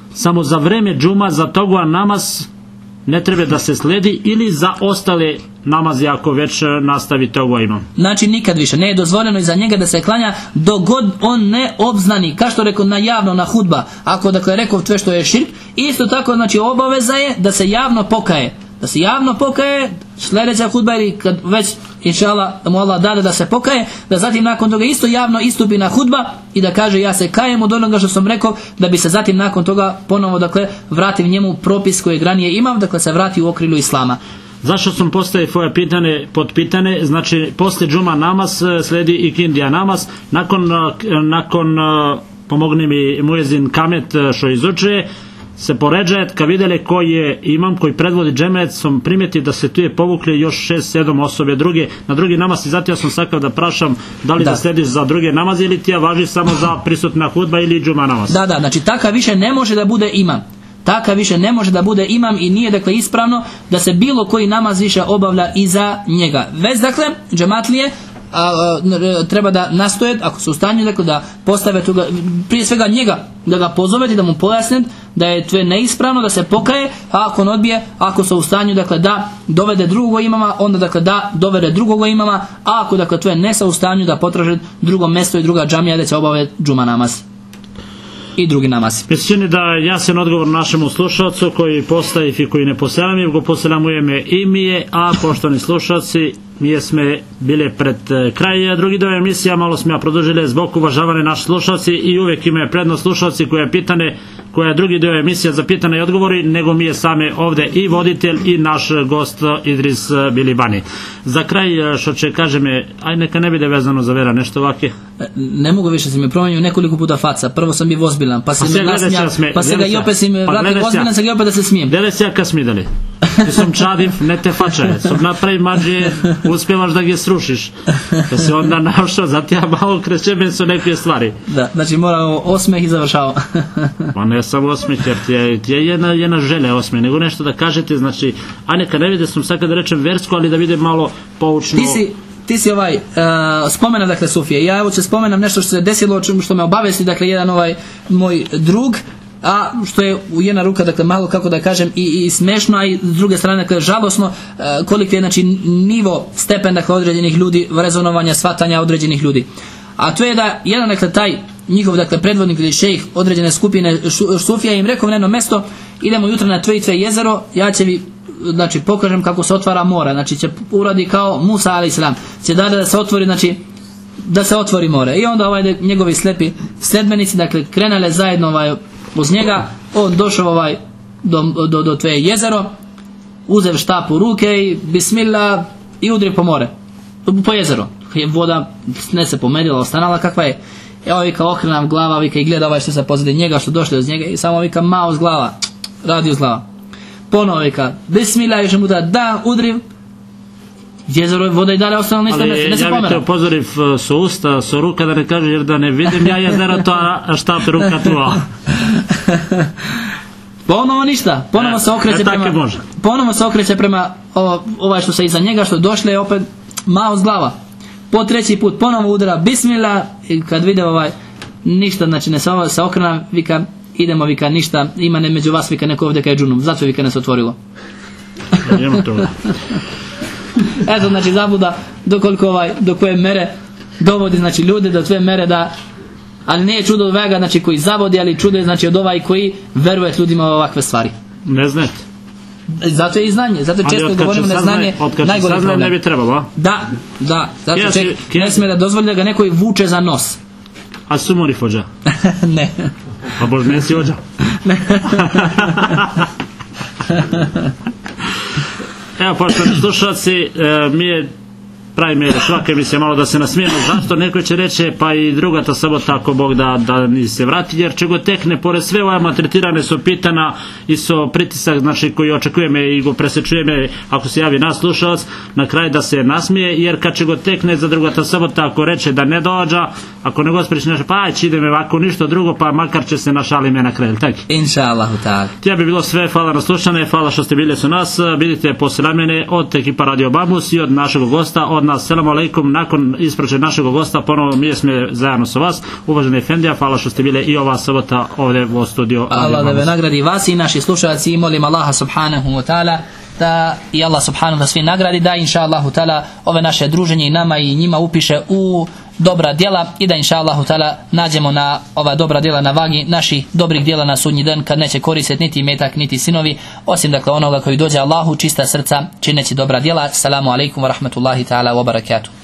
samo za vreme džuma, za toga namaz ne treba da se sledi, ili za ostale namazi ako već nastavi toga imam? Znači nikad više ne je dozvoljeno iza njega da se klanja dok god on ne obznani, kao što rekao na javno, na hudba, ako dakle rekao sve što je širk. Isto tako znači obaveza je da se javno pokaje, sljedeća hudba, ili kad već inšallah da mu Allah dade da se pokaje, da zatim nakon toga isto javno istupi na hudba i da kaže ja se kajem od onoga što sam rekao, da bi se zatim nakon toga ponovo dakle vratio njemu propis koji ranije imao, dakle se vrati u okrilju islama. Zašto sam postavio tvoje pitanje, podpitane, znači poslije džuma namaz sledi i kindija namaz, nakon pomogni mi muezin kamet što izučuje, se poređaje, kad vidjeli koji je imam koji predvodi džemet, sam primjeti da se tu je povukli još 6-7 osobe druge na drugi namaz, i zato ja sam sakao da prašam da li da slediš za druge namaze ili ti ja važi samo za prisutna hudba ili džuma namaz. Da, znači takav više ne može da bude imam. I nije dakle ispravno da se bilo koji namaz više obavlja iza njega. Već dakle džematlije treba da nastoje, ako su u stanju, dakle, da postave toga, prije svega njega, da ga pozovete, da mu pojasne da je to neispravno, da se pokaje, a ako on odbije, ako su u stanju, dakle, da dovede drugog imama, onda dakle da dovede drugog imama, a ako dakle to je ne sa u stanju, da potraže drugo mjesto i druga džamija da će obaviti džuma namaz i drugi namaz. Mi se čini da jasan odgovor našemu slušalcu koji postaje i koji ne poselam, go poselam u ime imije, a poštovani slušalci, mi sme bili pred kraj drugi dio emisija, malo smo ja produžili zbog uvažavane naši slušalci i uvijek imaju prednost slušalci koja je drugi dio emisija za pitane i odgovori, nego mi je same ovdje i voditelj i naš gost Idris Bilibani. Za kraj što će kaže me, aj neka ne bude vezano za vera nešto ovake. Ne mogu više, si mi promenio nekoliko puta faca. Prvo sam bio ozbiljan, pa se nasmijao, pa se ga i opet si mi vratio ozbiljan, se ga opet da se smijem. Dele se jaka smidali. Ti sam čadiv, ne te fačaje. Sam napravi mađe, uspjevaš da ga srušiš. Da se onda našao, zato ja malo krećem su neke stvari. Da, znači moramo osmeh i završao. Pa ne samo osmeh, jer ti je jedna želja osmeh, nego nešto da kažete, znači, a neka ne vide, sam sad kad rečem versku, ali da vide malo poučno. Ti si spomena dakle Sufije. Ja evo će spomenam nešto što se desilo, što me obavesti, dakle jedan moj drug, a što je u jedna ruka, dakle malo kako da kažem i smešno, a i s druge strane dakle žalosno koliko je znači nivo, stepen dakle određenih ljudi, rezonovanja, shvatanja određenih ljudi. A to je da jedan dakle taj njihov dakle predvodnik ili šejh određene skupine Sufija im rekao na jedno mjesto, idemo jutro na tve jezero, ja će vi znači pokažem kako se otvara mora, znači će uradi kao Musa a.s. će da se otvori, znači da se otvori more. I onda njegovi slepi sledbenici dakle krenale zajedno uz njega, on došao do tvoje jezero, uzev štap u ruke i bismillah i udri po more, po jezeru. Voda ne se pomerila, ostanala kakva je. Evo vika okrenam glava, vika i gleda što se pozadi njega, što došli uz njega, i samo vika mao z glava, radi uz glava. Ponovo vika bismillah, još mu da udriv, jezero, voda i dalje ostalo ništa, ne se pomera. Ja bih te upozoriv s usta, s ruka da ne kaže, jer da ne vidim ja jezero to, a štap ruka tua. Ponovo ništa, ponovo se okreće prema što se iza njega, što došle je opet malo z glava. Po treći put ponovo udara bismillah, i kad vide ništa, znači ne se okrena, vika idemo, vika ništa, ima ne među vas, vika neko ovdje kaj džunum, zato vika ne se otvorilo. Eto, znači zabuda do koje mere dovodi, znači ljude do tve mere da, ali nije čudo od vega, znači koji zavodi, ali čudo je znači od koji veruje ljudima ovakve stvari. Ne znate. Zato je i znanje, zato često govorimo na znanje najgore problem. Ne bi trebalo, Da, zato ne smije da dozvoli da ga neko vuče za nos. A su mori fođa? Ne. A bož ne si ođa? Ne. Evo, poštovani slušalci, mi je pravimo svake emisije malo da se nasmijemo. Zašto? Neko će reći, pa i druga ta sabota ako Bog da ni se vrati, jer čego tekne, pored sve ovama tretirane su pitana i su pritisak, znači koji očekujeme i go presečujeme ako se javi nas slušalac, na kraj da se nasmije, jer kad čego tekne za druga ta sabota ako reče da ne dođa, ako ne gosporiš nešto, pa ajde idem ovako, ništa drugo, pa makar će se našali me na kraju, tako? Inša Allahu ta'ala. Tija bi bilo sve, hvala na slušanje, hvala što ste bili su nas, vidite posle mene od ekipa Radio Bambus i od našeg gosta, od nas, selamu alejkum, nakon ispraćenja našeg gosta, ponovo mi smo zajedno sa vas, uvaženi Efendija, hvala što ste bili i ova sobota ovdje u studiju. Allah da ve nagradi vas i naši slušalci i molim Allaha subhanahu wa ta'ala da i Allah subhanahu da svi nagradi, da inša Allahu ta'ala ove naše druženje i nama i njima upiše u dobra djela i da inša Allahu ta'ala nađemo na ova dobra djela na vagi naših dobrih djela na sudnji dan kad neće koristiti niti metak niti sinovi, osim dakle onoga koji dođe Allahu čista srca čineći dobra djela. Assalamu alaikum wa rahmatullahi ta'ala wa barakatuh.